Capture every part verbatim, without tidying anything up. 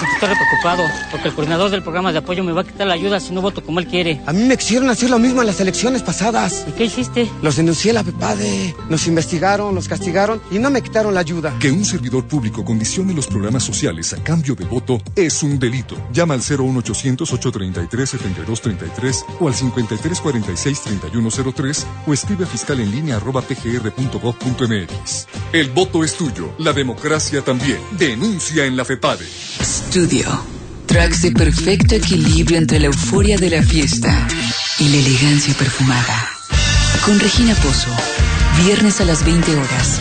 Estoy preocupado porque el coordinador del programa de apoyo me va a quitar la ayuda si no voto como él quiere. A mí me quisieron hacer lo mismo en las elecciones pasadas. ¿Y qué hiciste? Los denuncié a la FEPADE. Nos investigaron, nos castigaron y no me quitaron la ayuda. Que un servidor público condicione los programas sociales a cambio de voto es un delito. Llama al cero uno ochocientos, ochocientos treinta y tres, setenta y dos treinta y tres o al cincuenta y tres cuarenta y seis, treinta y uno cero tres o escribe a fiscal en línea arroba p g r punto gov punto m x. El voto es tuyo, la democracia también. Denuncia en la FEPADE. Studio. Tracks de perfecto equilibrio entre la euforia de la fiesta y la elegancia perfumada. Con Regina Pozo. Viernes a las veinte horas.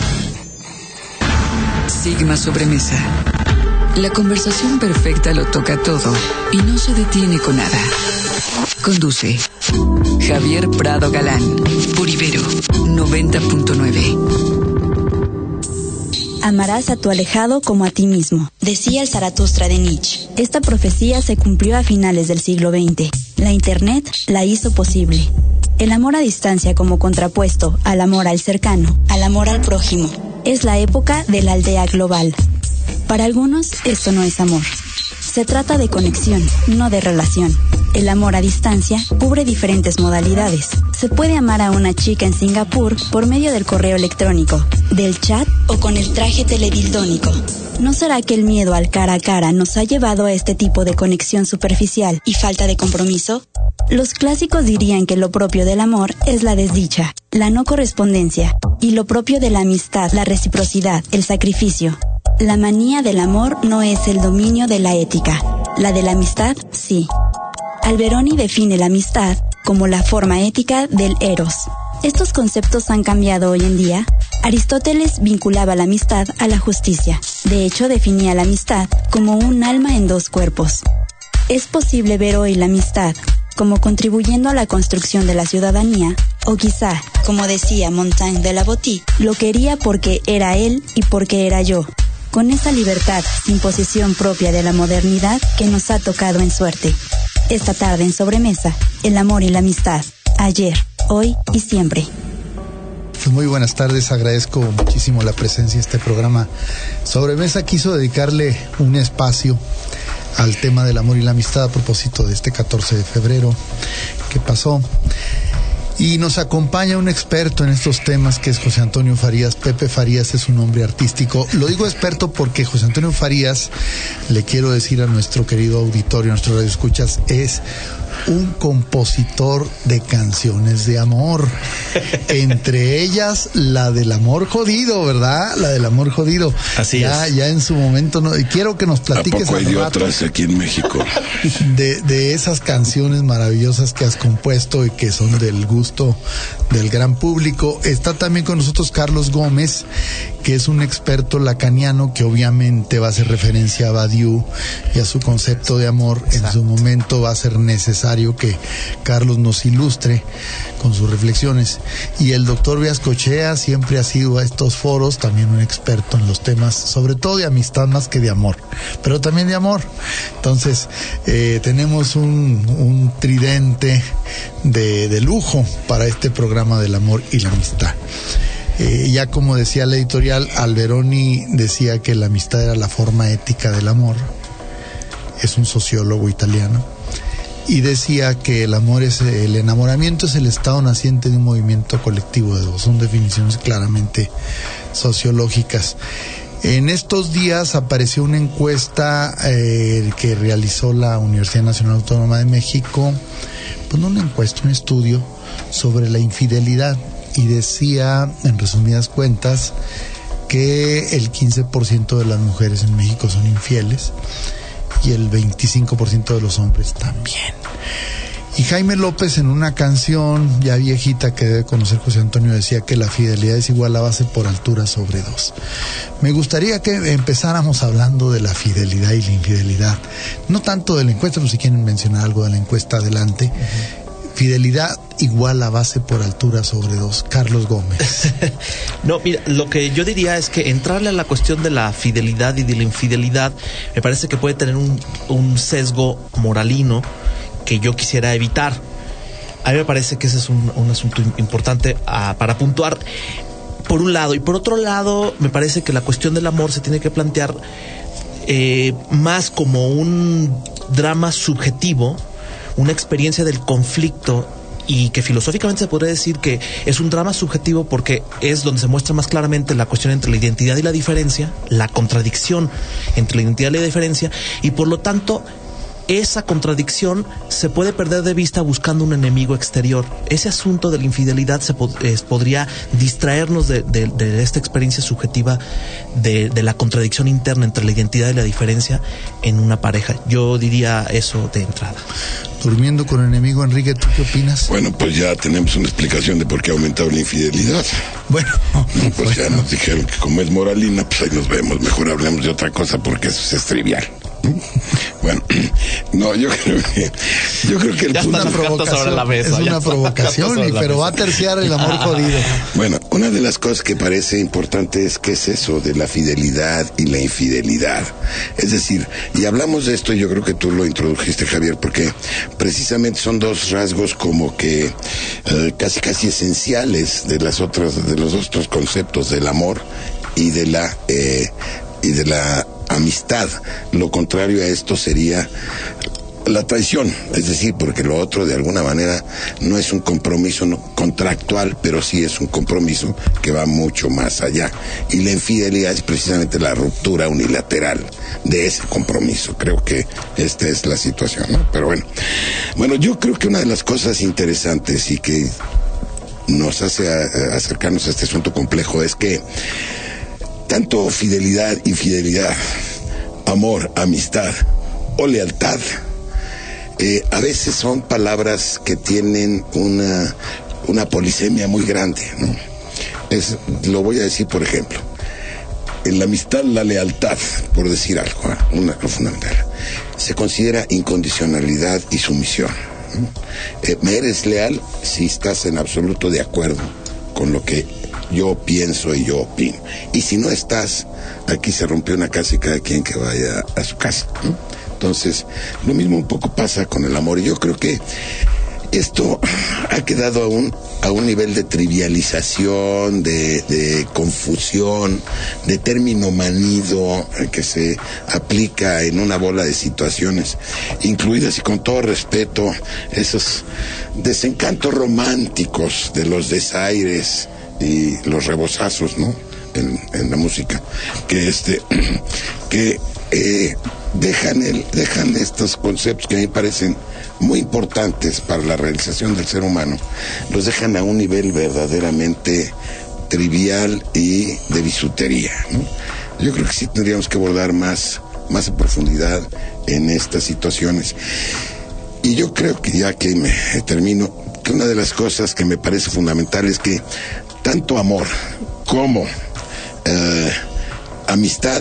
Sigma Sobremesa. La conversación perfecta lo toca todo y no se detiene con nada. Conduce Javier Prado Galán. Por Ibero noventa punto nueve. Amarás a tu alejado como a ti mismo, decía el Zaratustra de Nietzsche. Esta profecía se cumplió a finales del siglo veinte. La Internet la hizo posible. El amor a distancia como contrapuesto al amor al cercano, al amor al prójimo. Es la época de la aldea global. Para algunos, esto no es amor. Se trata de conexión, no de relación. El amor a distancia cubre diferentes modalidades. Se puede amar a una chica en Singapur por medio del correo electrónico, del chat o con el traje teledildónico. ¿No será que el miedo al cara a cara nos ha llevado a este tipo de conexión superficial y falta de compromiso? Los clásicos dirían que lo propio del amor es la desdicha, la no correspondencia, y lo propio de la amistad, la reciprocidad, el sacrificio. La manía del amor no es el dominio de la ética, la de la amistad sí. Alberoni define la amistad como la forma ética del eros. ¿Estos conceptos han cambiado hoy en día? Aristóteles vinculaba la amistad a la justicia. De hecho, definía la amistad como un alma en dos cuerpos. ¿Es posible ver hoy la amistad como contribuyendo a la construcción de la ciudadanía? O quizá, como decía Montaigne de la Botie, lo quería porque era él y porque era yo. Con esa libertad sin posesión propia de la modernidad que nos ha tocado en suerte. Esta tarde en Sobremesa, el amor y la amistad. Ayer, hoy y siempre. Pues muy buenas tardes, agradezco muchísimo la presencia de este programa. Sobremesa quiso dedicarle un espacio al tema del amor y la amistad a propósito de este catorce de febrero que pasó. Y nos acompaña un experto en estos temas que es José Antonio Farías. Pepe Farías es su nombre artístico. Lo digo experto porque José Antonio Farías, le quiero decir a nuestro querido auditorio, a nuestro radioescuchas, es un compositor de canciones de amor. Entre ellas, la del amor jodido, ¿verdad? La del amor jodido. Así ya, es. Ya en su momento, no, y quiero que nos platiques. ¿A poco hay de otras aquí en México? De, de esas canciones maravillosas que has compuesto y que son del gusto del gran público. Está también con nosotros Carlos Gómez, que es un experto lacaniano que obviamente va a hacer referencia a Badiou y a su concepto de amor. Exacto. En su momento va a ser necesario que Carlos nos ilustre con sus reflexiones. Y el doctor Viascochea siempre ha sido a estos foros también un experto en los temas, sobre todo de amistad más que de amor, pero también de amor. Entonces, eh, tenemos un, un tridente de, de lujo para este programa del amor y la amistad. Eh, ya como decía la editorial, Alberoni decía que la amistad era la forma ética del amor. Es un sociólogo italiano. Y decía que el amor es, el enamoramiento es el estado naciente de un movimiento colectivo de dos. Son definiciones claramente sociológicas. En estos días apareció una encuesta eh, que realizó la Universidad Nacional Autónoma de México, pues no una encuesta, un estudio sobre la infidelidad, y decía, en resumidas cuentas, que el quince por ciento de las mujeres en México son infieles y el veinticinco por ciento de los hombres también. Y Jaime López, en una canción ya viejita que debe conocer José Antonio, decía que la fidelidad es igual a base por altura sobre dos. Me gustaría que empezáramos hablando de la fidelidad y la infidelidad, no tanto de la encuesta, no sé si quieren mencionar algo de la encuesta, adelante. Uh-huh. Fidelidad igual a base por altura sobre dos. Carlos Gómez. No, mira, lo que yo diría es que entrarle a la cuestión de la fidelidad y de la infidelidad me parece que puede tener un, un sesgo moralino que yo quisiera evitar. A mí me parece que ese es un, un asunto importante uh, para puntuar, por un lado. Y por otro lado, me parece que la cuestión del amor se tiene que plantear eh, más como un drama subjetivo, una experiencia del conflicto, y que filosóficamente se podría decir que es un drama subjetivo porque es donde se muestra más claramente la cuestión entre la identidad y la diferencia, la contradicción entre la identidad y la diferencia, y por lo tanto esa contradicción se puede perder de vista buscando un enemigo exterior. Ese asunto de la infidelidad se pod- eh, podría distraernos de, de, de esta experiencia subjetiva de, de la contradicción interna entre la identidad y la diferencia en una pareja. Yo diría eso de entrada. Durmiendo con enemigo, Enrique, ¿tú qué opinas? Bueno, pues ya tenemos una explicación de por qué ha aumentado la infidelidad. Bueno, pues bueno. ya nos dijeron que como es moralina, pues ahí nos vemos. Mejor hablemos de otra cosa porque eso es trivial. Bueno, no, yo creo que yo creo que el ya punto están los gatos sobre la mesa, es una provocación, y, pero va a terciar el amor jodido. Bueno, una de las cosas que parece importante es qué es eso de la fidelidad y la infidelidad. Es decir, y hablamos de esto, yo creo que tú lo introdujiste, Javier, porque precisamente son dos rasgos como que eh, casi casi esenciales de las otras, de los otros conceptos del amor y de la eh, y de la amistad. Lo contrario a esto sería la traición, es decir, porque lo otro de alguna manera no es un compromiso no, contractual, pero sí es un compromiso que va mucho más allá. Y la infidelidad es precisamente la ruptura unilateral de ese compromiso. Creo que esta es la situación, ¿no? Pero bueno, bueno, yo creo que una de las cosas interesantes y que nos hace a, a acercarnos a este asunto complejo es que tanto fidelidad, infidelidad, amor, amistad o lealtad, eh, a veces son palabras que tienen una, una polisemia muy grande, ¿no? Es, lo voy a decir, por ejemplo, en la amistad, la lealtad, por decir algo, ¿eh? una, lo fundamental, se considera incondicionalidad y sumisión, ¿no? Eh, me eres leal si estás en absoluto de acuerdo con lo que yo pienso y yo opino. Y si no estás, aquí se rompió una casa y cada quien que vaya a su casa, ¿no? Entonces, lo mismo un poco pasa con el amor. Y yo creo que esto ha quedado a un, a un nivel de trivialización, de, de confusión, de término manido que se aplica en una bola de situaciones, incluidas, y con todo respeto, esos desencantos románticos de los desaires y los rebozazos, ¿no? En, en la música, que este, que eh, dejan el, dejan estos conceptos que a mí me parecen muy importantes para la realización del ser humano, los dejan a un nivel verdaderamente trivial y de bisutería, ¿no? Yo creo que sí tendríamos que abordar más, más en profundidad en estas situaciones. Y yo creo que ya que me termino, que una de las cosas que me parece fundamental es que tanto amor como eh, amistad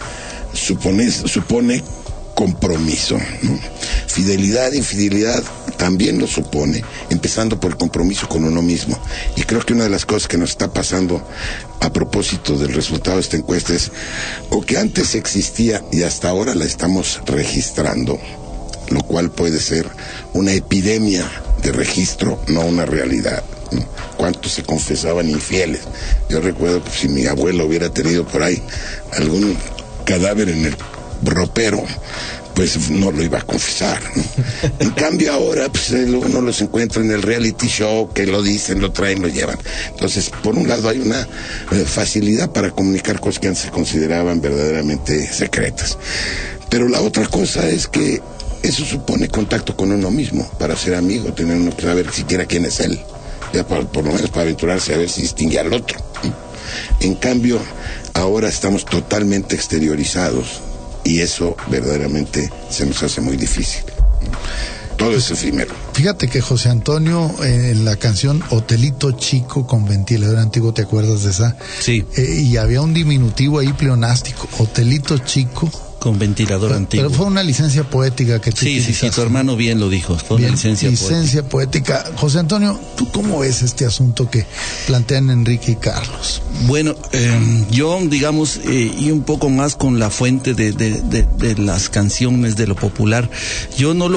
supone, supone compromiso, ¿no? Fidelidad, infidelidad también lo supone, empezando por el compromiso con uno mismo. Y creo que una de las cosas que nos está pasando a propósito del resultado de esta encuesta es, o que antes existía y hasta ahora la estamos registrando, lo cual puede ser una epidemia de registro, no una realidad, ¿no? ¿Cuántos se confesaban infieles? Yo recuerdo que si mi abuelo hubiera tenido por ahí algún cadáver en el ropero, pues no lo iba a confesar, ¿no? En cambio ahora, pues uno los encuentra en el reality show, que lo dicen, lo traen, lo llevan. Entonces, por un lado hay una eh, facilidad para comunicar cosas que antes se consideraban verdaderamente secretas. Pero la otra cosa es que eso supone contacto con uno mismo, para ser amigo, tener uno que saber siquiera quién es él, ya por, por lo menos para aventurarse a ver si distingue al otro, ¿no? En cambio, ahora estamos totalmente exteriorizados y eso verdaderamente se nos hace muy difícil. Todo es efímero. Fíjate que José Antonio, eh, en la canción Hotelito Chico con ventilador antiguo, ¿te acuerdas de esa? Sí. Eh, y había un diminutivo ahí pleonástico, Hotelito Chico con ventilador pero, antiguo. Pero fue una licencia poética que tú Sí, sí, sí, tu hermano bien lo dijo, fue bien, una licencia, licencia poética. poética. José Antonio, ¿tú cómo ves este asunto que plantean Enrique y Carlos? Bueno, eh, yo, digamos, eh, y un poco más con la fuente de, de, de, de las canciones, de lo popular, yo no lo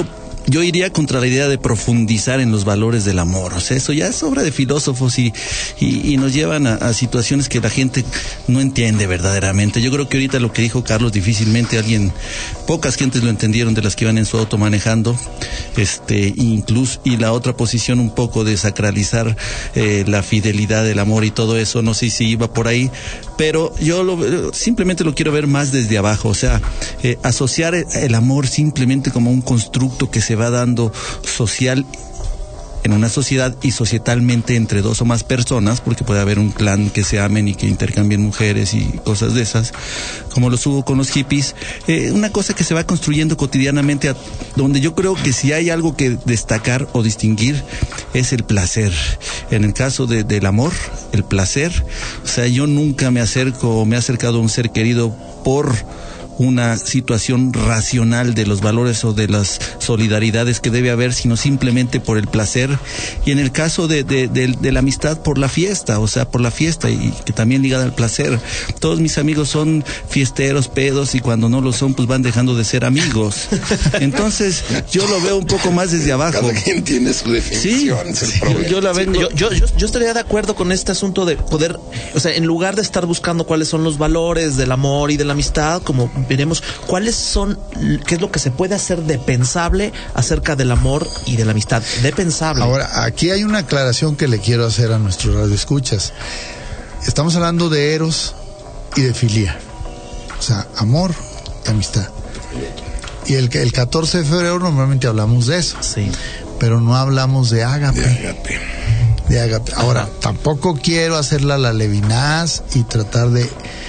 yo iría contra la idea de profundizar en los valores del amor. O sea, eso ya es obra de filósofos y, y, y nos llevan a, a situaciones que la gente no entiende verdaderamente. Yo creo que ahorita lo que dijo Carlos, difícilmente alguien, pocas gentes lo entendieron de las que iban en su auto manejando, este, incluso, y la otra posición un poco de sacralizar eh, la fidelidad, el amor y todo eso, no sé si iba por ahí, pero yo lo, simplemente lo quiero ver más desde abajo, o sea, eh, asociar el amor simplemente como un constructo que se va dando social en una sociedad y societalmente entre dos o más personas, porque puede haber un clan que se amen y que intercambien mujeres y cosas de esas, como los hubo con los hippies, eh, una cosa que se va construyendo cotidianamente, a, donde yo creo que si hay algo que destacar o distinguir es el placer. En el caso de, del amor, el placer, o sea, yo nunca me acerco o me he acercado a un ser querido por una situación racional de los valores o de las solidaridades que debe haber, sino simplemente por el placer. Y en el caso de, de, de, de la amistad, por la fiesta, o sea, por la fiesta, y que también ligada al placer. Todos mis amigos son fiesteros, pedos, y cuando no lo son, pues van dejando de ser amigos. Entonces, yo lo veo un poco más desde abajo. Cada quien tiene su definición. Sí, es el sí, problema. yo la vengo. Yo, yo, yo, yo estaría de acuerdo con este asunto de poder, o sea, en lugar de estar buscando cuáles son los valores del amor y de la amistad, como veremos cuáles son, qué es lo que se puede hacer de pensable acerca del amor y de la amistad, de pensable. Ahora, aquí hay una aclaración que le quiero hacer a nuestros radioescuchas. Estamos hablando de eros y de filia, o sea, amor y amistad. Y el, el catorce de febrero normalmente hablamos de eso, sí, pero no hablamos de ágape. De ágape. De ágape. Ahora, tampoco quiero hacerla la levinaz y tratar de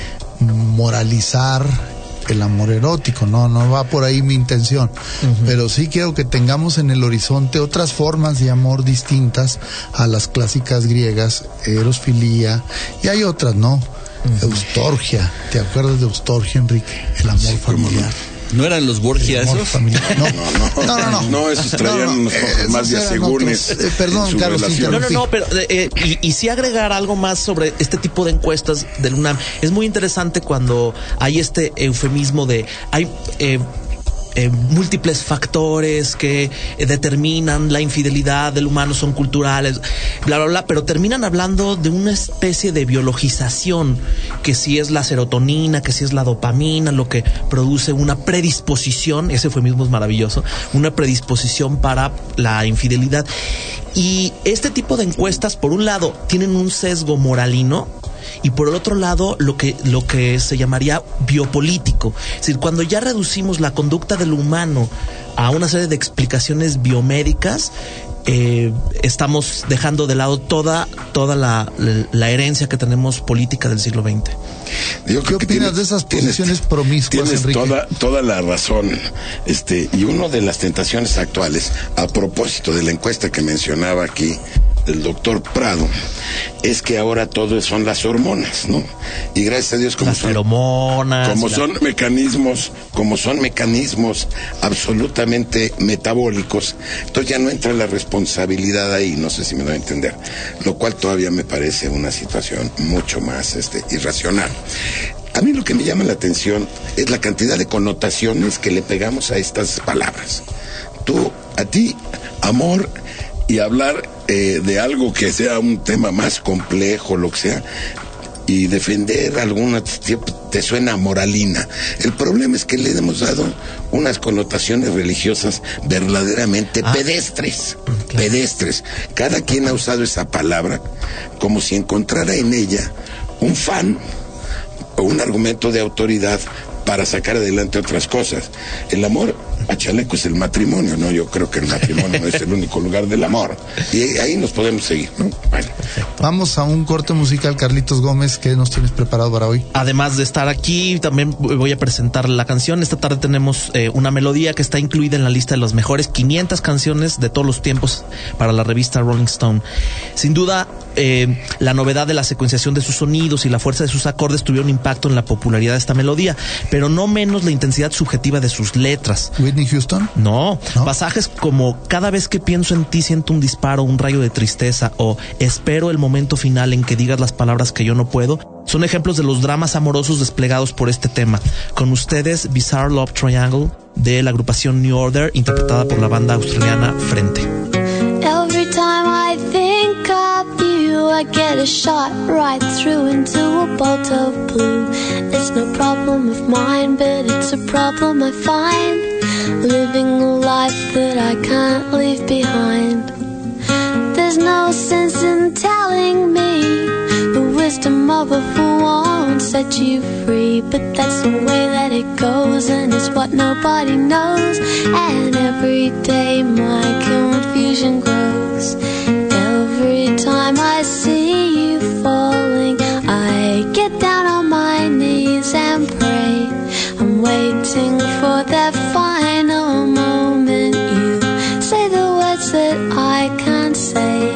moralizar el amor erótico, no, no va por ahí mi intención, uh-huh. Pero sí quiero que tengamos en el horizonte otras formas de amor distintas a las clásicas griegas, eros, filía, y hay otras, ¿no? Uh-huh. Eustorgia, ¿te acuerdas de Eustorgia, Enrique? El amor sí, familiar. ¿No eran los Borgia esos? No. No, no, no, no, no, esos traían no, no, unos eh, más de asegúnes. Eh, perdón, Carlos, no, no, no, pero eh, y, y sí agregar algo más sobre este tipo de encuestas del UNAM. Es muy interesante cuando hay este eufemismo de hay eh, Eh, múltiples factores que eh, determinan la infidelidad del humano, son culturales, bla, bla, bla, pero terminan hablando de una especie de biologización, que si es la serotonina, que si es la dopamina, lo que produce una predisposición, ese eufemismo es maravilloso, una predisposición para la infidelidad. Y este tipo de encuestas, por un lado, tienen un sesgo moralino, y por el otro lado lo que lo que se llamaría biopolítico. Es decir, cuando ya reducimos la conducta del humano a una serie de explicaciones biomédicas, eh, estamos dejando de lado toda toda la, la herencia que tenemos política del siglo veinte. Yo ¿Qué opinas tienes, de esas posiciones tienes, promiscuas, tienes Enrique? Toda, toda la razón. Este, y una de las tentaciones actuales, a propósito de la encuesta que mencionaba aquí el doctor Prado, es que ahora todo son las hormonas, ¿no? Y gracias a Dios, como las son feromonas, como la... son mecanismos, como son mecanismos absolutamente metabólicos, entonces ya no entra la responsabilidad ahí, no sé si me doy a entender, lo cual todavía me parece una situación mucho más este irracional. A mí lo que me llama la atención es la cantidad de connotaciones que le pegamos a estas palabras. Tú, a ti, amor, y hablar eh, de algo que sea un tema más complejo, lo que sea, y defender alguna te suena moralina. El problema es que le hemos dado unas connotaciones religiosas verdaderamente ah, pedestres, claro. pedestres. Cada quien ha usado esa palabra como si encontrara en ella un fan o un argumento de autoridad para sacar adelante otras cosas. El amor a chaleco es el matrimonio, ¿no? Yo creo que el matrimonio no es el único lugar del amor. Y ahí nos podemos seguir, ¿no? Bueno. Vamos a un corte musical, Carlitos Gómez, ¿qué nos tienes preparado para hoy? Además de estar aquí, también voy a presentar la canción. Esta tarde tenemos eh, una melodía que está incluida en la lista de las mejores quinientas canciones de todos los tiempos para la revista Rolling Stone. Sin duda, eh, la novedad de la secuenciación de sus sonidos y la fuerza de sus acordes tuvieron impacto en la popularidad de esta melodía, pero no menos la intensidad subjetiva de sus letras. ¿Whitney Houston? No, ¿No? Pasajes como cada vez que pienso en ti siento un disparo, un rayo de tristeza, o espero el momento final en que digas las palabras que yo no puedo, son ejemplos de los dramas amorosos desplegados por este tema. Con ustedes, Bizarre Love Triangle, de la agrupación New Order, interpretada por la banda australiana Frente. Every time I think of you, I get a shot right through into a bolt of blue. It's no problem of mine, but it's a problem I find, living a life that I can't leave behind. There's no sense in telling me the wisdom of a fool won't set you free, but that's the way that it goes, and it's what nobody knows. And every day my confusion grows. Every time I see you falling, I get down on my knees and pray. I'm waiting for that final moment. You say the words that I can't say.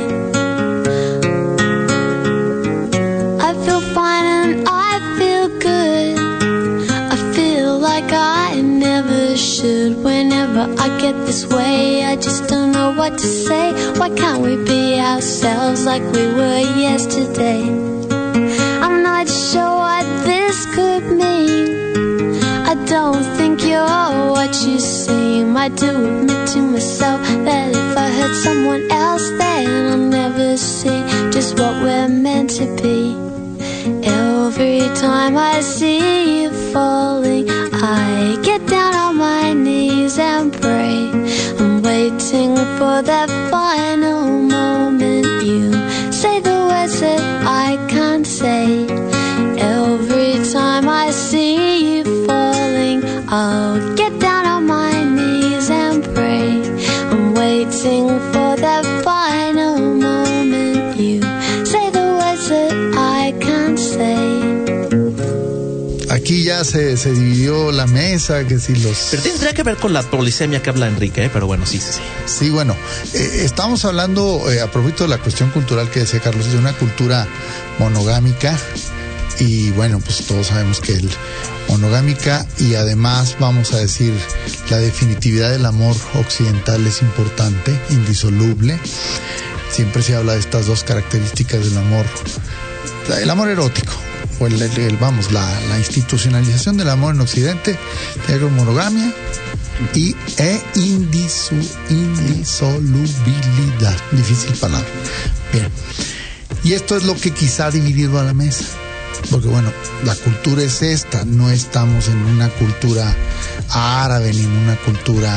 I feel fine and I feel good. I feel like I never should. Whenever I get this way, I just don't know what to say. Why can't we be ourselves like we were yesterday? I'm not sure what this could mean. I don't think you're what you seem. I do admit to myself that if I hurt someone else, then I'll never see just what we're meant to be. Every time I see you falling, I get down on my knees and pray. I'm waiting for that final moment. You say the words that I can't say. Every time I see you falling, I'll get down on my knees and pray. I'm waiting for that final moment. You say the words that I can't say. Aquí ya se, se dividió la mesa, que si los... Pero tendría que ver con la polisemia que habla Enrique, ¿eh? Pero bueno, sí, sí, sí. Sí, bueno, eh, estamos hablando, eh, a propósito de la cuestión cultural que decía Carlos, de una cultura monogámica, y bueno, pues todos sabemos que el monogámica, y además vamos a decir, la definitividad del amor occidental es importante, indisoluble. Siempre se habla de estas dos características del amor, el amor erótico, o el, el, el vamos, la, la institucionalización del amor en Occidente, tiene con monogamia y e indisu, indisolubilidad, difícil palabra. Bien, y esto es lo que quizá ha dividido a la mesa, porque bueno, la cultura es esta, no estamos en una cultura árabe ni en una cultura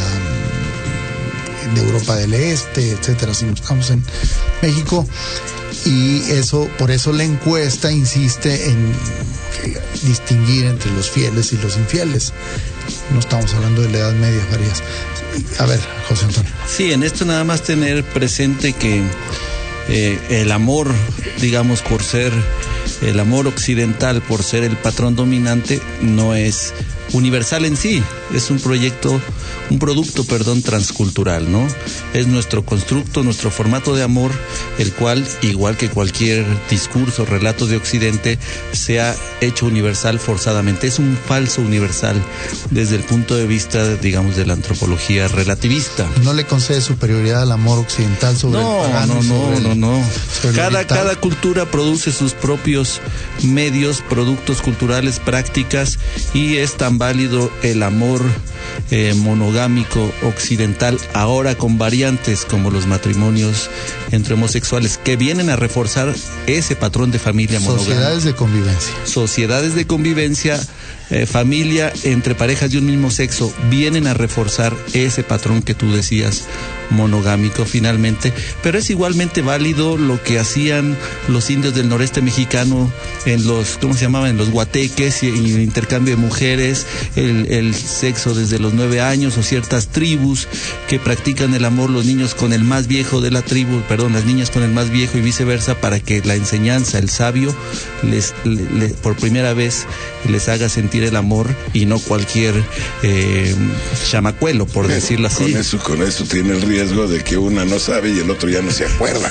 de Europa del Este, etcétera, sino estamos en México. Y eso, por eso la encuesta insiste en distinguir entre los fieles y los infieles. No estamos hablando de la Edad Media, Farías. A ver, José Antonio. Sí, en esto nada más tener presente que eh, el amor, digamos, por ser el amor occidental, por ser el patrón dominante, no es universal en sí, es un proyecto, un producto, perdón, transcultural, ¿no? Es nuestro constructo, nuestro formato de amor, el cual, igual que cualquier discurso, relato de Occidente, se ha hecho universal forzadamente. Es un falso universal desde el punto de vista, digamos, de la antropología relativista. ¿No le concede superioridad al amor occidental sobre no, el pagano? No, no, sobre no, el, no, no. Cada, el cada cultura produce sus propios medios, productos culturales, prácticas, y es tan válido el amor eh, monogámico occidental, ahora con variantes como los matrimonios entre homosexuales, que vienen a reforzar ese patrón de familia monogámica. Sociedades de convivencia. Sociedades de convivencia, eh, familia entre parejas de un mismo sexo, vienen a reforzar ese patrón que tú decías, monogámico finalmente, pero es igualmente válido lo que hacían los indios del noreste mexicano en los, ¿cómo se llamaban? En los guateques, y, y el intercambio de mujeres, el, el sexo desde los nueve años, o ciertas tribus que practican el amor, los niños con el más viejo de la tribu, perdón, las niñas con el más viejo y viceversa, para que la enseñanza, el sabio, les, le, le, por primera vez les haga sentir existir el amor y no cualquier eh, chamacuelo, por Pero decirlo así. Con eso, con eso tiene el riesgo de que una no sabe y el otro ya no se acuerda.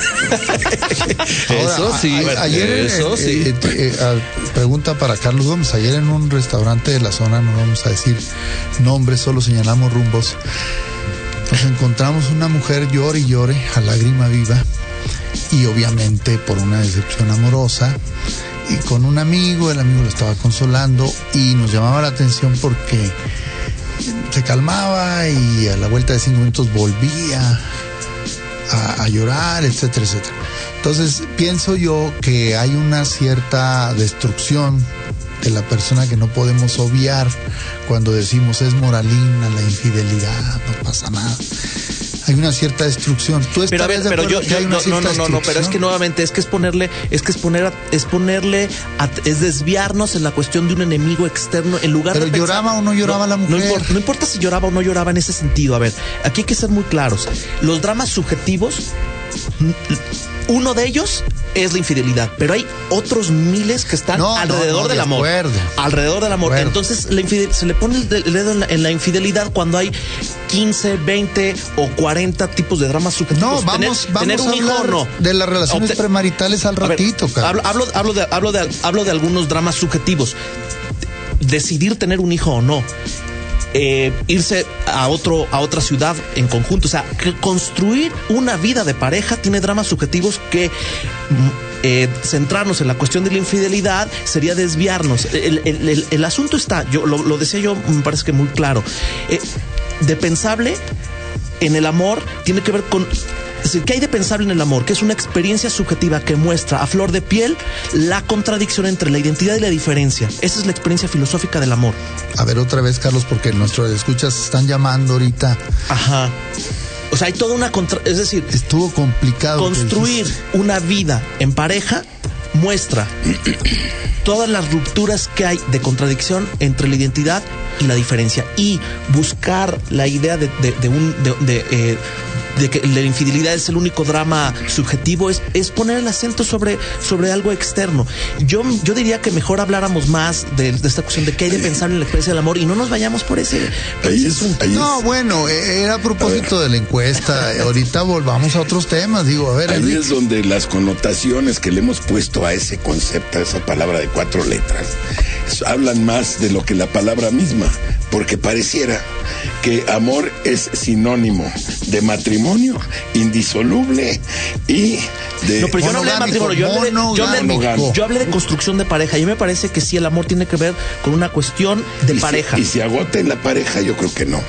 Eso sí, a, a, ayer, eso eh, sí. eh, eh, eh, pregunta para Carlos Gómez. Ayer en un restaurante de la zona, no vamos a decir nombres, solo señalamos rumbos, nos encontramos una mujer llore y llore a lágrima viva, y obviamente por una decepción amorosa, y con un amigo, el amigo lo estaba consolando, y nos llamaba la atención porque se calmaba y a la vuelta de cinco minutos volvía a, a llorar, etcétera, etcétera. Entonces pienso yo que hay una cierta destrucción de la persona que no podemos obviar cuando decimos es moralina la infidelidad, no pasa nada. Hay una cierta destrucción. ¿Tú pero a ver, de pero yo, que yo hay una no, no, no, no, no, pero es que nuevamente es que es ponerle, es que es poner, es ponerle, a, es desviarnos en la cuestión de un enemigo externo en lugar pero de. Pero lloraba o no lloraba no, la mujer. No importa, no importa si lloraba o no lloraba en ese sentido. A ver, aquí hay que ser muy claros. Los dramas subjetivos, uno de ellos es la infidelidad, pero hay otros miles que están no, alrededor no, no, del de amor. Acuerdo. Alrededor del amor. Acuerdo. Entonces la infidel, se le pone el dedo en la, en la infidelidad cuando hay quince, veinte o cuarenta tipos de dramas subjetivos. No, vamos, tener, vamos tener un a hijo hablar o no. de las relaciones Obte- premaritales al ratito, ver, hablo, hablo, hablo, de, hablo, de, hablo de algunos dramas subjetivos. Decidir tener un hijo o no. Eh, irse a otro a otra ciudad en conjunto, o sea, que construir una vida de pareja tiene dramas subjetivos que eh, centrarnos en la cuestión de la infidelidad sería desviarnos. El, el, el, el asunto está, yo lo, lo decía yo, me parece que muy claro, eh, de pensable en el amor tiene que ver con. Es decir, ¿qué hay de pensable en el amor? Que es una experiencia subjetiva que muestra a flor de piel la contradicción entre la identidad y la diferencia. Esa es la experiencia filosófica del amor. A ver, otra vez, Carlos, porque nuestros escuchas están llamando ahorita. Ajá. O sea, hay toda una contra... Es decir... Estuvo complicado. Construir una vida en pareja muestra todas las rupturas que hay de contradicción entre la identidad y la diferencia. Y buscar la idea de, de, de un... De, de, eh, de que la infidelidad es el único drama subjetivo, es, es poner el acento sobre, sobre algo externo. Yo, yo diría que mejor habláramos más de, de esta cuestión de qué hay de pensar en la experiencia del amor y no nos vayamos por ese, por ahí ese es, asunto. ahí No, es, bueno, era a propósito a de la encuesta. Ahorita volvamos a otros temas. Digo, a ver, ahí Enrique. es donde las connotaciones que le hemos puesto a ese concepto, a esa palabra de cuatro letras, hablan más de lo que la palabra misma, porque pareciera que amor es sinónimo de matrimonio indisoluble y de No, pero yo no hablé de matrimonio, yo hablé de, yo, hablé de, yo hablé de construcción de pareja. Y a mí me parece que sí, el amor tiene que ver con una cuestión de y pareja. Si, y si agota en la pareja, yo creo que no.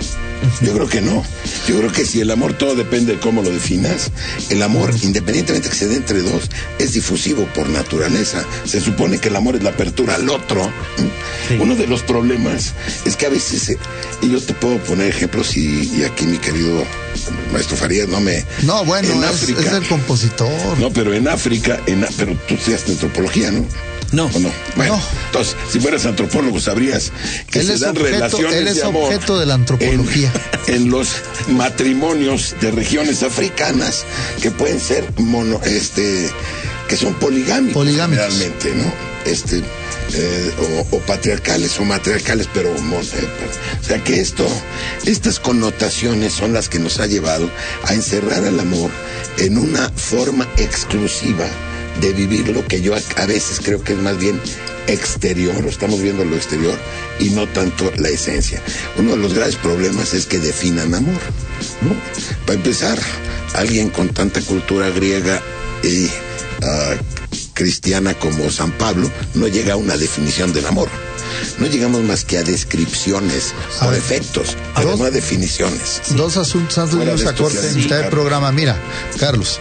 Yo creo que no. Yo creo que si el amor, todo depende de cómo lo definas. El amor, independientemente que se dé entre dos, es difusivo por naturaleza. Se supone que el amor es la apertura al otro. Sí. Uno de los problemas es que a veces, eh, y yo te puedo poner ejemplos, y, y aquí mi querido maestro Farías no me... No, bueno, en es, África, es el compositor. No, pero en África, en, pero tú estudiaste antropología, ¿no? No. ¿O no? Bueno, no. Entonces, si fueras antropólogo, sabrías que él se es dan objeto, relaciones él es de amor objeto de la antropología. En, en los matrimonios de regiones africanas que pueden ser mono, este, que son poligámicos, poligámicos. Realmente, ¿no? Este, eh, o, o patriarcales o matriarcales, pero, mon, eh, pero, o sea que esto, estas connotaciones son las que nos ha llevado a encerrar al amor en una forma exclusiva de vivir lo que yo a, a veces creo que es más bien exterior, estamos viendo lo exterior y no tanto la esencia. Uno de los graves problemas es que definan amor, ¿no? Para empezar, alguien con tanta cultura griega y uh, cristiana como San Pablo no llega a una definición del amor. No llegamos más que a descripciones a o ver, efectos, pero dos, no a definiciones. Dos asuntos antes de irnos a corte en mitad del programa. Mira, Carlos,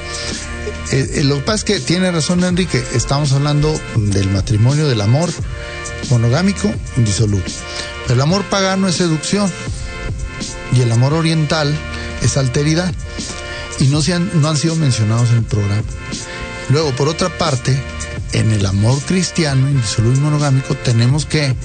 Eh, eh, lo que pasa es que tiene razón Enrique, estamos hablando del matrimonio, del amor monogámico, indisoluble. Pero el amor pagano es seducción y el amor oriental es alteridad. Y no, se han, no han sido mencionados en el programa. Luego, por otra parte, en el amor cristiano, indisoluble y monogámico, tenemos que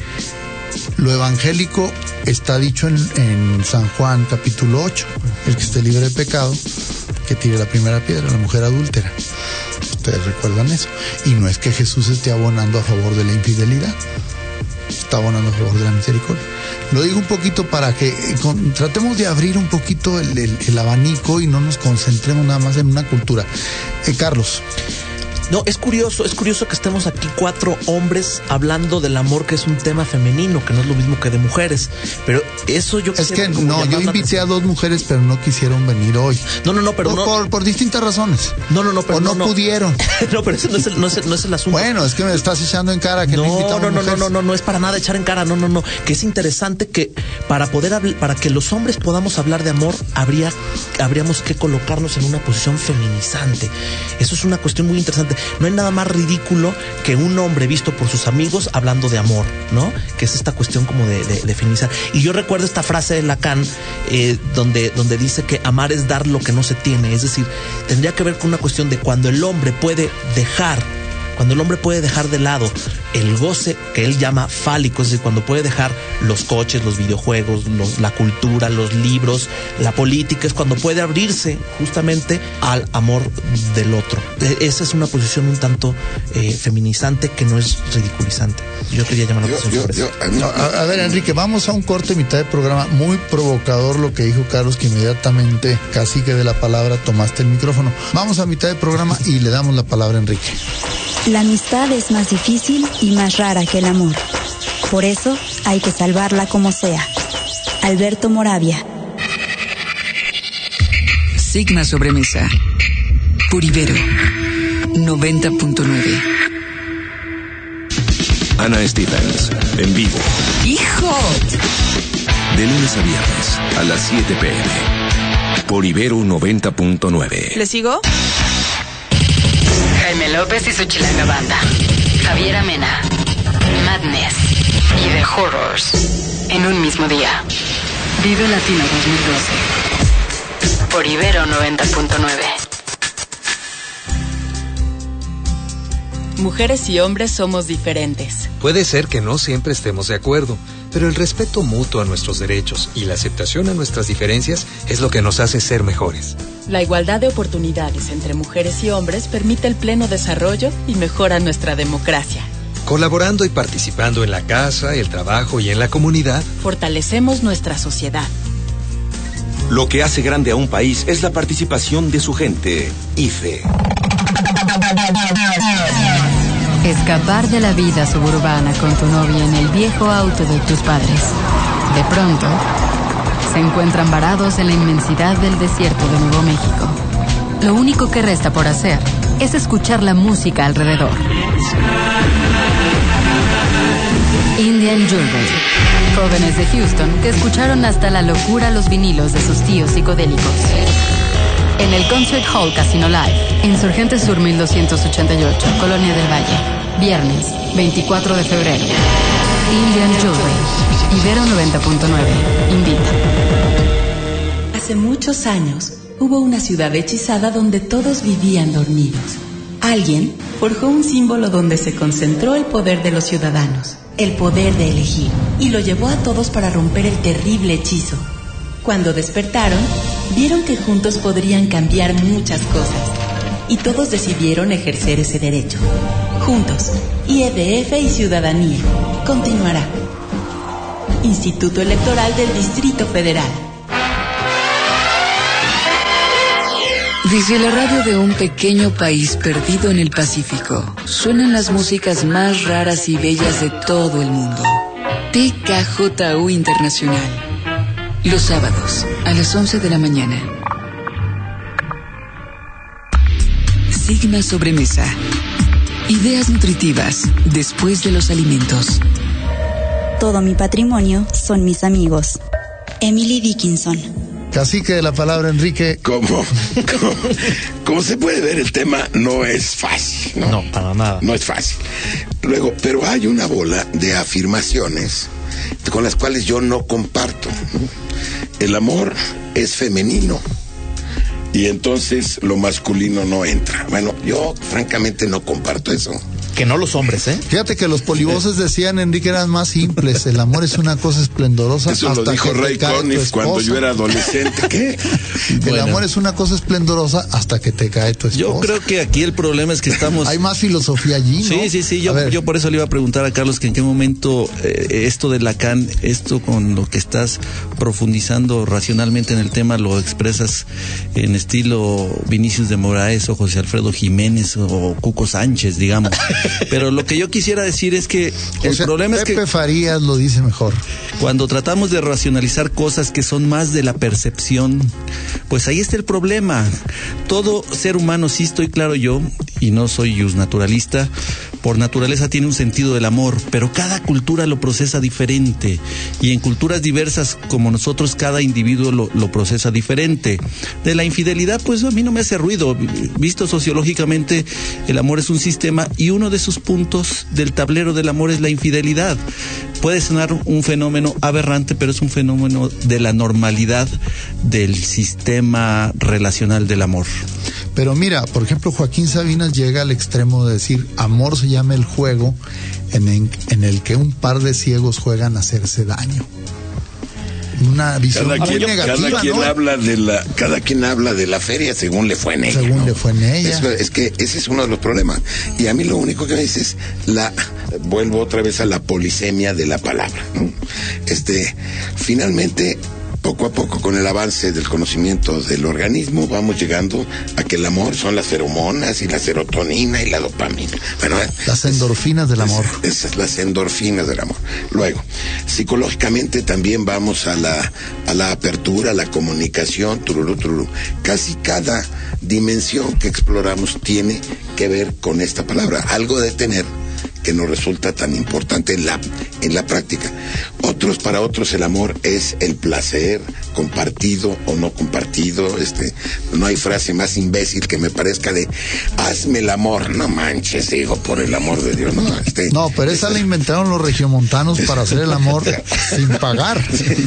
lo evangélico está dicho en, en San Juan capítulo ocho, el que esté libre de pecado, que tire la primera piedra, la mujer adúltera. Ustedes recuerdan eso. Y no es que Jesús esté abonando a favor de la infidelidad. está abonando a favor de la misericordia. Lo digo un poquito para que eh, con, tratemos de abrir un poquito el, el, el abanico y no nos concentremos nada más en una cultura. Eh, Carlos. No, es curioso, es curioso que estemos aquí cuatro hombres hablando del amor, que es un tema femenino, que no es lo mismo que de mujeres. Pero eso yo Es que no, yo invité a dos mujeres, pero no quisieron venir hoy. No, no, no, pero por, no. Por, por distintas razones. No, no, no, pero o no, no, no pudieron. No, pero ese no es, el, no, es el, no es el asunto. Bueno, es que me estás echando en cara que no, no invitamos no, no, mujeres. no, no, no, no es para nada echar en cara, no, no, no. Que es interesante que para poder habl- para que los hombres podamos hablar de amor, habría, habríamos que colocarnos en una posición feminizante. Eso es una cuestión muy interesante. No hay nada más ridículo que un hombre visto por sus amigos hablando de amor, ¿no? Que es esta cuestión como de, de, de feminizar. Y yo recuerdo esta frase de Lacan eh, donde, donde dice que amar es dar lo que no se tiene. Es decir, tendría que ver con una cuestión de cuando el hombre puede dejar Cuando el hombre puede dejar de lado el goce que él llama fálico, es decir, cuando puede dejar los coches, los videojuegos, los, la cultura, los libros, la política, es cuando puede abrirse justamente al amor del otro. Esa es una posición un tanto eh, feminizante que no es ridiculizante. Yo quería llamar la atención sobre eso. A, a ver, Enrique, vamos a un corte mitad de programa. Muy provocador lo que dijo Carlos, que inmediatamente, cacique de la palabra, tomaste el micrófono. Vamos a mitad de programa y le damos la palabra a Enrique. La amistad es más difícil y más rara que el amor. Por eso hay que salvarla como sea. Alberto Moravia. Sigma Sobremesa. Por Ibero noventa punto nueve. Ana Stevens, en vivo. ¡Hijo! De lunes a viernes, a las siete pm. Por Ibero noventa punto nueve. ¿Le sigo? Jaime López y su chilanga banda. Javier Amena. Madness. Y The Horrors. En un mismo día. Vive Latino dos mil doce. Por Ibero noventa punto nueve. Mujeres y hombres somos diferentes. Puede ser que no siempre estemos de acuerdo, pero el respeto mutuo a nuestros derechos y la aceptación a nuestras diferencias es lo que nos hace ser mejores. La igualdad de oportunidades entre mujeres y hombres permite el pleno desarrollo y mejora nuestra democracia. Colaborando y participando en la casa, el trabajo y en la comunidad, fortalecemos nuestra sociedad. Lo que hace grande a un país es la participación de su gente. I F E. Escapar de la vida suburbana con tu novia en el viejo auto de tus padres. De pronto, se encuentran varados en la inmensidad del desierto de Nuevo México. Lo único que resta por hacer es escuchar la música alrededor. Indian Jewelry. Jóvenes de Houston que escucharon hasta la locura los vinilos de sus tíos psicodélicos. En el Concert Hall Casino Live, Insurgentes Sur mil doscientos ochenta y ocho, Colonia del Valle. Viernes, veinticuatro de febrero. Indian Jewelry. Ibero noventa punto nueve. Invita. Hace muchos años, hubo una ciudad hechizada donde todos vivían dormidos. Alguien forjó un símbolo donde se concentró el poder de los ciudadanos, el poder de elegir, y lo llevó a todos para romper el terrible hechizo. Cuando despertaron, vieron que juntos podrían cambiar muchas cosas, y todos decidieron ejercer ese derecho. Juntos, I E D F y Ciudadanía. Continuará. Instituto Electoral del Distrito Federal. Desde la radio de un pequeño país perdido en el Pacífico, suenan las músicas más raras y bellas de todo el mundo. T K J U Internacional. Los sábados, a las once de la mañana. Sigma Sobremesa. Ideas nutritivas después de los alimentos. Todo mi patrimonio son mis amigos. Emily Dickinson. Cacique de la palabra, Enrique. ¿Cómo? ¿Cómo? Como se puede ver, el tema no es fácil, ¿no? No, para nada. No es fácil. Luego, pero hay una bola de afirmaciones con las cuales yo no comparto. El amor es femenino y entonces lo masculino no entra. Bueno, yo francamente no comparto eso. que no los hombres, ¿eh? Fíjate que los polivoces decían, Enrique, eran más simples. El amor es una cosa esplendorosa. Eso hasta lo dijo que Ray Conniff cuando yo era adolescente. ¿Qué? El Bueno. amor es una cosa esplendorosa hasta que te cae tu esposa. Yo creo que aquí el problema es que estamos... Hay más filosofía allí, ¿no? Sí, sí, sí. Yo, yo por eso le iba a preguntar a Carlos que en qué momento eh, esto de Lacan, esto con lo que estás profundizando racionalmente en el tema, lo expresas en estilo Vinicius de Moraes o José Alfredo Jiménez o Cuco Sánchez, digamos. Pero lo que yo quisiera decir es que el O sea, problema Pepe es que... Farías lo dice mejor. Cuando tratamos de racionalizar cosas que son más de la percepción, pues ahí está el problema. Todo ser humano, sí estoy claro yo, y no soy naturalista, por naturaleza tiene un sentido del amor, pero cada cultura lo procesa diferente. Y en culturas diversas como nosotros, cada individuo lo, lo procesa diferente. De la infidelidad, pues a mí no me hace ruido. Visto sociológicamente, el amor es un sistema y uno de sus puntos del tablero del amor es la infidelidad. Puede sonar un fenómeno aberrante, pero es un fenómeno de la normalidad del sistema relacional del amor. Pero mira, por ejemplo, Joaquín Sabinas llega al extremo de decir, amor se llama el juego en el, en el que un par de ciegos juegan a hacerse daño. Una visión cada muy quien, negativa, cada quien ¿no? habla de la cada quien habla de la feria según le fue en ella. Según ¿no? le fue en ella. Es, es que ese es uno de los problemas. Y a mí lo único que me dice es la vuelvo otra vez a la polisemia de la palabra, ¿no? Este, finalmente, poco a poco, con el avance del conocimiento del organismo, vamos llegando a que el amor son las feromonas y la serotonina y la dopamina. Bueno, las endorfinas del amor. Esas, las endorfinas del amor. Luego, psicológicamente también vamos a la, a la apertura, a la comunicación, tururú, tururú. Casi cada dimensión que exploramos tiene que ver con esta palabra. Algo de tener que nos resulta tan importante en la, en la práctica. Otros, para otros, el amor es el placer, compartido o no compartido. Este, no hay frase más imbécil que me parezca de hazme el amor. No manches, digo, por el amor de Dios. No, este, no pero esa la inventaron los regiomontanos para hacer el amor sin pagar.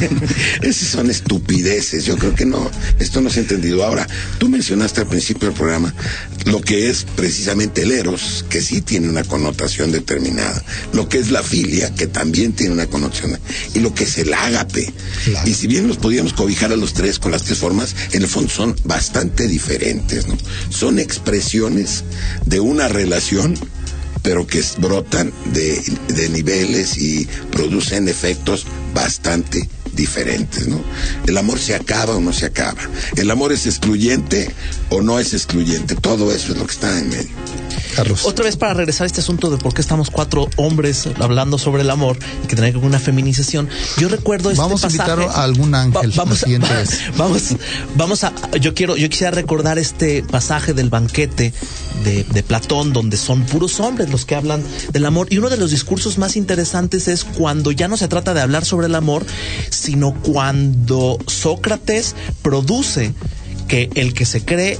Esas son estupideces. Yo creo que no, esto no se ha entendido. Ahora, tú mencionaste al principio del programa lo que es precisamente el eros, que sí tiene una connotación determinada, lo que es la filia, que también tiene una connotación, y lo que es el ágape. Claro. Y si bien los podíamos cobijar a los tres con las tres formas, en el fondo son bastante diferentes, ¿no? Son expresiones de una relación, pero que brotan de, de niveles y producen efectos bastante diferentes, ¿no? El amor se acaba o no se acaba. El amor es excluyente o no es excluyente. Todo eso es lo que está en medio. Carlos. Otra vez para regresar a este asunto de por qué estamos cuatro hombres hablando sobre el amor y que tiene que ver con una feminización. Yo recuerdo este vamos pasaje. Vamos a invitar a algún ángel Va, vamos, la siguiente a, vez. vamos, vamos a, yo quiero, yo quisiera recordar este pasaje del banquete de, de Platón, donde son puros hombres los que hablan del amor. Y uno de los discursos más interesantes es cuando ya no se trata de hablar sobre el amor, sino cuando Sócrates produce que el que se cree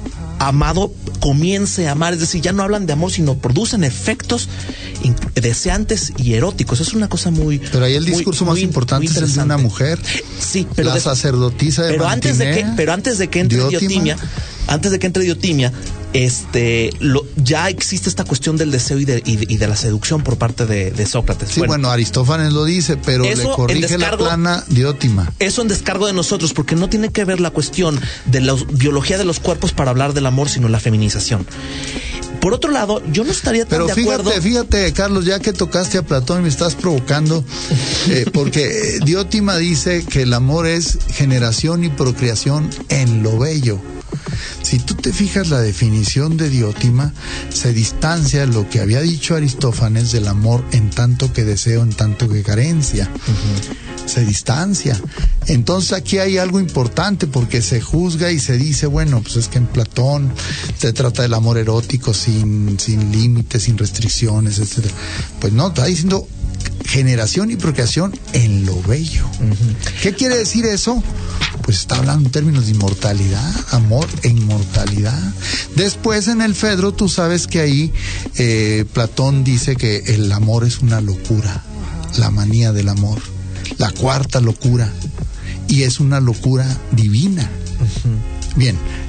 amado comience a amar, es decir, ya no hablan de amor, sino producen efectos deseantes y eróticos. Es una cosa muy... Pero ahí el discurso muy, más muy, importante muy es el de una mujer. Sí, pero... La de, sacerdotisa de pero antes de que Pero antes de que entre Diotima, Diotimia, antes de que entre Diotimia, este, lo, ya existe esta cuestión del deseo y de, y de, y de la seducción por parte de, de Sócrates. Sí, bueno, bueno, Aristófanes lo dice, pero le corrige descargo, la plana Diotima. Eso en descargo de nosotros, porque no tiene que ver la cuestión de la biología de los cuerpos para hablar del amor, sino la feminización. Por otro lado, yo no estaría tan Pero de fíjate, acuerdo. Fíjate, Carlos, ya que tocaste a Platón y me estás provocando, eh, porque Diotima dice que el amor es generación y procreación en lo bello. Si tú te fijas la definición de Diotima, se distancia lo que había dicho Aristófanes del amor en tanto que deseo, en tanto que carencia. Uh-huh. Se distancia. Entonces aquí hay algo importante porque se juzga y se dice, bueno, pues es que en Platón se trata del amor erótico sin, sin límites, sin restricciones, etcétera. Pues no, está diciendo generación y procreación en lo bello. Uh-huh. ¿Qué quiere decir eso? Pues está hablando en términos de inmortalidad, amor e inmortalidad. Después en el Fedro tú sabes que ahí eh, Platón dice que el amor es una locura, la manía del amor, la cuarta locura, y es una locura divina. Uh-huh. Bien,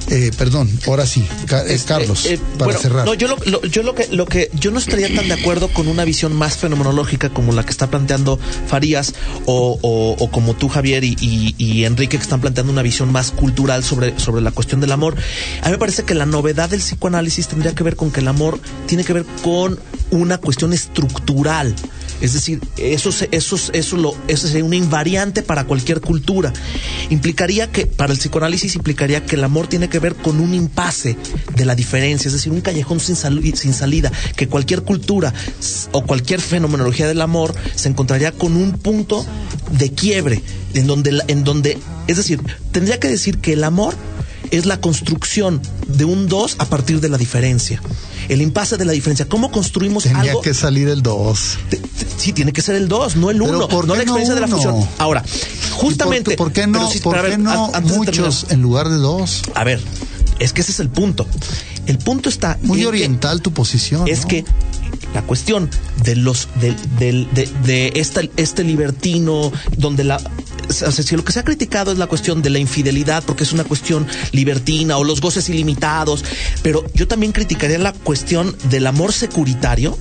Eh, perdón, ahora sí, Ca- eh, Carlos, eh, para bueno, cerrar. No, yo lo, lo- yo lo que lo que yo no estaría tan de acuerdo con una visión más fenomenológica como la que está planteando Farías o, o, o como tú, Javier, y, y, y Enrique, que están planteando una visión más cultural sobre, sobre la cuestión del amor. A mí me parece que la novedad del psicoanálisis tendría que ver con que el amor tiene que ver con una cuestión estructural. Es decir, eso, se- eso, eso, lo, eso sería una invariante para cualquier cultura. Implicaría que, para el psicoanálisis, implicaría que el amor tiene que ver con un impasse de la diferencia, es decir, un callejón sin, sal- sin salida, que cualquier cultura s- o cualquier fenomenología del amor se encontraría con un punto de quiebre, en donde, la- en donde, es decir, tendría que decir que el amor es la construcción de un dos a partir de la diferencia. El impasse de la diferencia. ¿Cómo construimos Tenía algo? que salir el dos. Sí, tiene que ser el dos, no el Pero uno, ¿por no qué la experiencia no de la uno? fusión. Ahora, justamente... ¿Y ¿Por, por qué no, pero sí, por pero a qué ver, no an- antes de muchos terminar. en lugar de dos? A ver, es que ese es el punto. El punto está... Muy en oriental que, tu posición. Es ¿no? que la cuestión de los de, de, de, de esta, este libertino, donde la... O sea, si lo que se ha criticado es la cuestión de la infidelidad, porque es una cuestión libertina, o los goces ilimitados, pero yo también criticaría la cuestión del amor securitario,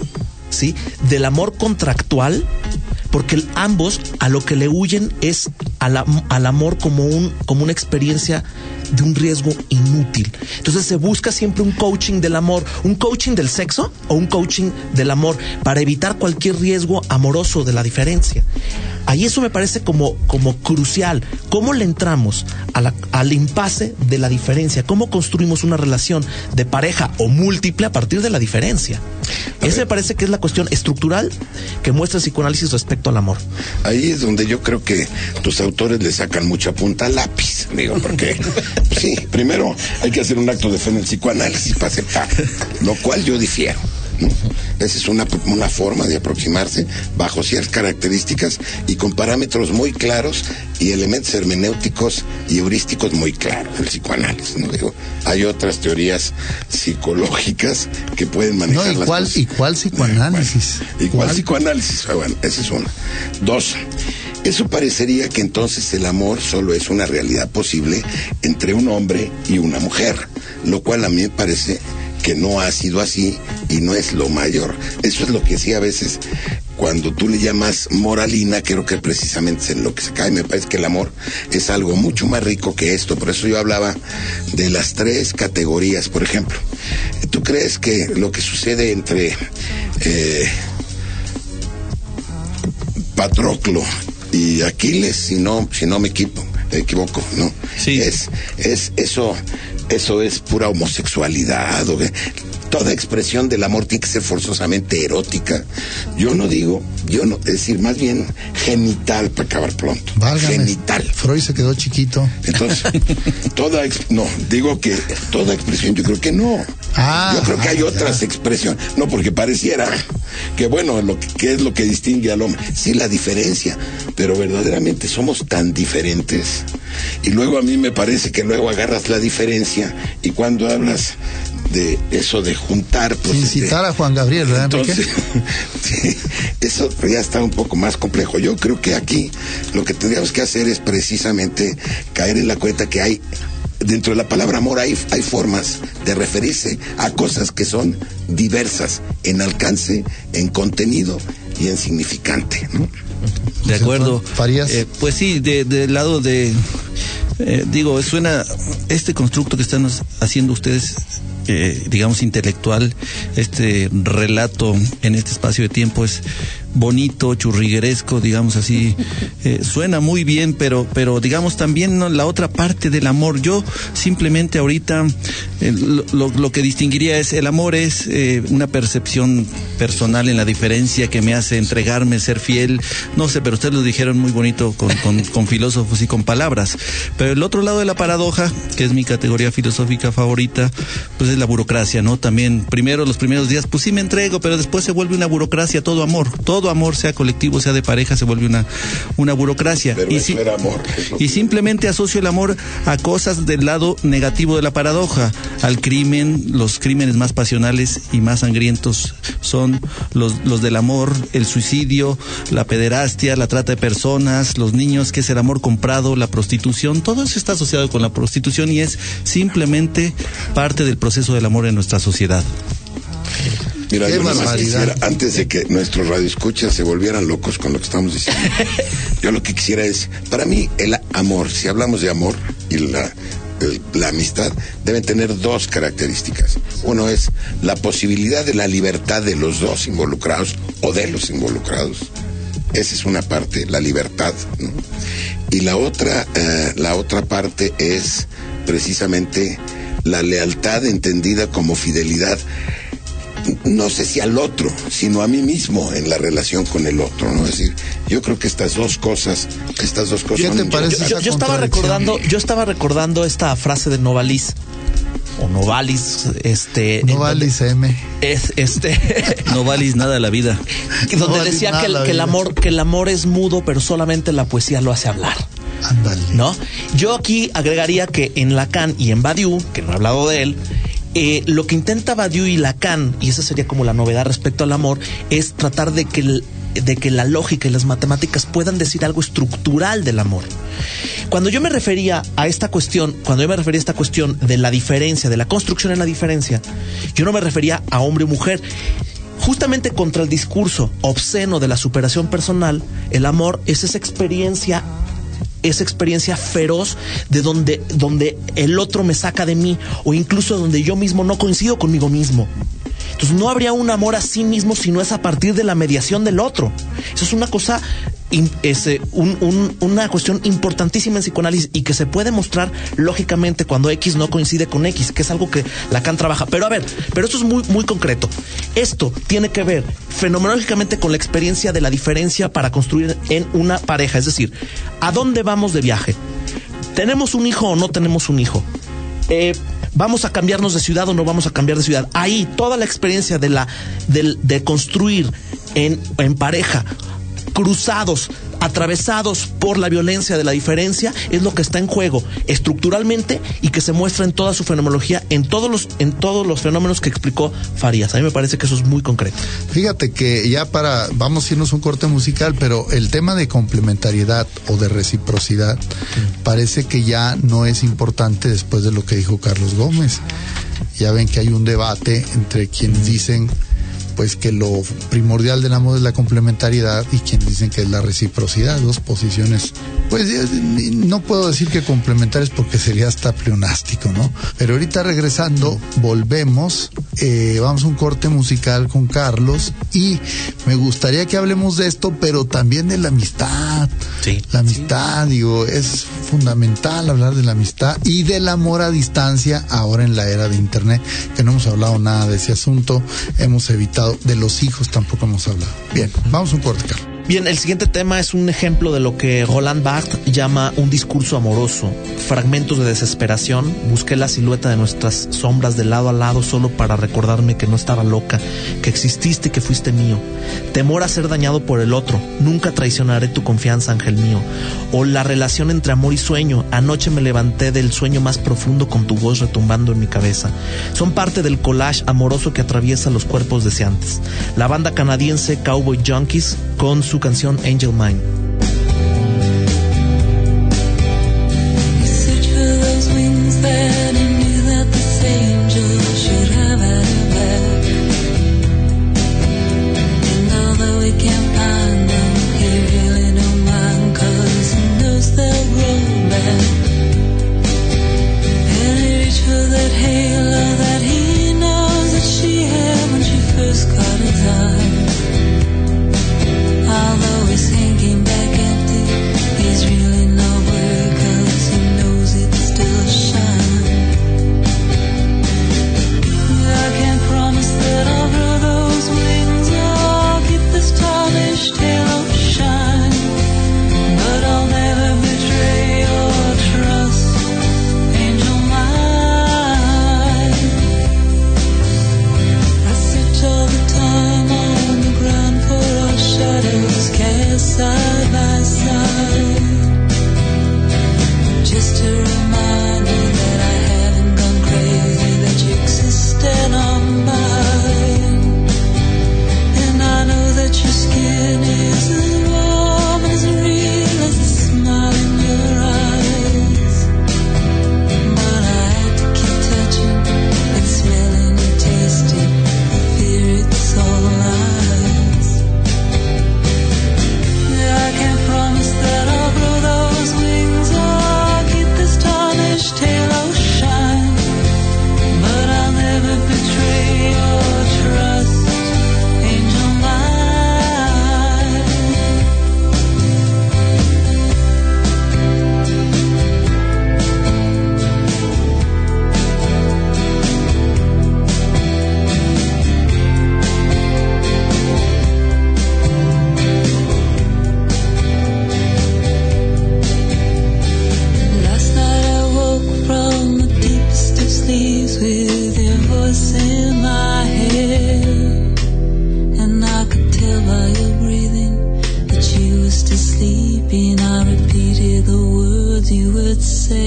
¿sí? Del amor contractual, porque el- ambos a lo que le huyen es al, am- al amor como, un, como una experiencia de un riesgo inútil. Entonces se busca siempre un coaching del amor, un coaching del sexo o un coaching del amor para evitar cualquier riesgo amoroso de la diferencia. Ahí eso me parece como, como crucial. ¿Cómo le entramos a la, al impasse de la diferencia? ¿Cómo construimos una relación de pareja o múltiple a partir de la diferencia? Esa me parece que es la cuestión estructural que muestra el psicoanálisis respecto al amor. Ahí es donde yo creo que tus autores le sacan mucha punta al lápiz, digo, porque sí, primero hay que hacer un acto de fe en el psicoanálisis para aceptar, lo cual yo difiero, ¿no? Esa es una, una forma de aproximarse bajo ciertas características y con parámetros muy claros y elementos hermenéuticos y heurísticos muy claros, el psicoanálisis, ¿no? Digo, hay otras teorías psicológicas que pueden manejar No, ¿y las cuál, cosas. ¿y cuál psicoanálisis? ¿Y cuál psicoanálisis? Ah, bueno, esa es una. Dos, eso parecería que entonces el amor solo es una realidad posible entre un hombre y una mujer, lo cual a mí me parece que no ha sido así y no es lo mayor. Eso es lo que sí a veces, cuando tú le llamas moralina, creo que precisamente es en lo que se cae. Me parece que el amor es algo mucho más rico que esto. Por eso yo hablaba de las tres categorías. Por ejemplo, ¿tú crees que lo que sucede entre eh, Patroclo y Aquiles, si no, si no me equipo, me equivoco, ¿no? Sí. Es, es, eso, eso es pura homosexualidad, o toda expresión del amor tiene que ser forzosamente erótica. Yo no digo, yo no, es decir, más bien genital para acabar pronto. Válgame, Genital. Freud se quedó chiquito. Entonces, toda, ex- no, digo que toda expresión, yo creo que no. Ah, yo creo que hay ah, otras ya. expresiones, no porque pareciera que bueno, lo que, ¿qué es lo que distingue al hombre? Sí, la diferencia, pero verdaderamente somos tan diferentes. Y luego a mí me parece que luego agarras la diferencia y cuando hablas de eso de juntar, pues Sin este, citar a Juan Gabriel, ¿verdad, Enrique? entonces, sí, eso ya está un poco más complejo. Yo creo que aquí lo que tendríamos que hacer es precisamente caer en la cuenta que hay, dentro de la palabra amor hay, hay formas de referirse a cosas que son diversas en alcance, en contenido y en significante, ¿no? De acuerdo. Farías. Eh, pues sí, de- del lado de, eh, digo, suena este constructo que están haciendo ustedes, eh, digamos, intelectual, este relato en este espacio de tiempo es bonito, churrigueresco, digamos así, eh, suena muy bien, pero, pero digamos también, ¿no?, la otra parte del amor. Yo simplemente ahorita eh, lo, lo, lo que distinguiría es el amor es eh, una percepción personal en la diferencia que me hace entregarme, ser fiel, no sé, pero ustedes lo dijeron muy bonito con, con, con filósofos y con palabras. Pero el otro lado de la paradoja, que es mi categoría filosófica favorita, pues es la burocracia, ¿no? También, primero, los primeros días, pues sí me entrego, pero después se vuelve una burocracia, todo amor, todo todo amor, sea colectivo, sea de pareja, se vuelve una, una burocracia. Pero y, eso si, era amor. y simplemente asocio el amor a cosas del lado negativo de la paradoja, al crimen. Los crímenes más pasionales y más sangrientos son los, los del amor, el suicidio, la pederastia, la trata de personas, los niños, que es el amor comprado, la prostitución. Todo eso está asociado con la prostitución y es simplemente parte del proceso del amor en nuestra sociedad. Mira, yo nada más quisiera, antes de que nuestros radioescuchas se volvieran locos con lo que estamos diciendo, yo lo que quisiera es, para mí el amor, si hablamos de amor y la, el, la amistad, deben tener dos características. Uno es la posibilidad de la libertad de los dos involucrados o de los involucrados. Esa es una parte, la libertad, ¿no? Y la otra, eh, la otra parte es precisamente la lealtad entendida como fidelidad, no sé si al otro, sino a mí mismo en la relación con el otro, ¿no? Es decir, yo creo que estas dos cosas, estas dos cosas. ¿Qué te parece? Yo, yo, yo estaba recordando, yo estaba recordando esta frase de Novalis. O Novalis, este... Novalis M. Es, este... Novalis nada de la vida. Donde Novalis decía que el, que el amor, que el amor es mudo, pero solamente la poesía lo hace hablar. Ándale. ¿No? Yo aquí agregaría que en Lacan y en Badiou, que no he hablado de él, eh, lo que intenta Badiou y Lacan, y esa sería como la novedad respecto al amor, es tratar de que el, de que la lógica y las matemáticas puedan decir algo estructural del amor. Cuando yo me refería a esta cuestión, cuando yo me refería a esta cuestión de la diferencia, de la construcción en la diferencia, yo no me refería a hombre o mujer. Justamente contra el discurso obsceno de la superación personal, el amor es esa experiencia, esa experiencia feroz de donde, donde el otro me saca de mí, o incluso donde yo mismo no coincido conmigo mismo. Entonces no habría un amor a sí mismo si no es a partir de la mediación del otro. Eso es una cosa, es un, un, una cuestión importantísima en psicoanálisis y que se puede mostrar lógicamente cuando X no coincide con X, que es algo que Lacan trabaja. Pero a ver, pero esto es muy, muy concreto. Esto tiene que ver fenomenológicamente con la experiencia de la diferencia para construir en una pareja. Es decir, ¿a dónde vamos de viaje? ¿Tenemos un hijo o no tenemos un hijo? Eh... ¿Vamos a cambiarnos de ciudad o no vamos a cambiar de ciudad? Ahí, toda la experiencia de la de, de construir en, en pareja, cruzados, atravesados por la violencia de la diferencia, es lo que está en juego estructuralmente y que se muestra en toda su fenomenología, en todos los, en todos los fenómenos que explicó Farías. A mí me parece que eso es muy concreto. Fíjate que ya para, vamos a irnos un corte musical, pero el tema de complementariedad o de reciprocidad mm. parece que ya no es importante después de lo que dijo Carlos Gómez. Ya ven que hay un debate entre quienes dicen pues que lo primordial del amor es la complementariedad y quienes dicen que es la reciprocidad, dos posiciones, pues no puedo decir que complementarias porque sería hasta pleonástico, ¿no? Pero ahorita regresando, volvemos, eh, vamos a un corte musical con Carlos y me gustaría que hablemos de esto, pero también de la amistad. Sí. La amistad, sí. Digo, es fundamental hablar de la amistad y del amor a distancia ahora en la era de internet, que no hemos hablado nada de ese asunto, hemos evitado. De los hijos tampoco hemos hablado. Bien, vamos a un corte, Carlos. Bien, el siguiente tema es un ejemplo de lo que Roland Barthes llama un discurso amoroso. Fragmentos de desesperación. Busqué la silueta de nuestras sombras de lado a lado solo para recordarme que no estaba loca, que exististe y que fuiste mío. Temor a ser dañado por el otro. Nunca traicionaré tu confianza, ángel mío. O la relación entre amor y sueño. Anoche me levanté del sueño más profundo con tu voz retumbando en mi cabeza. Son parte del collage amoroso que atraviesa los cuerpos deseantes. La banda canadiense Cowboy Junkies con su canción Angel Mine. That I'll grow those wings, I'll keep this tarnished sleeping, I repeated the words you would say.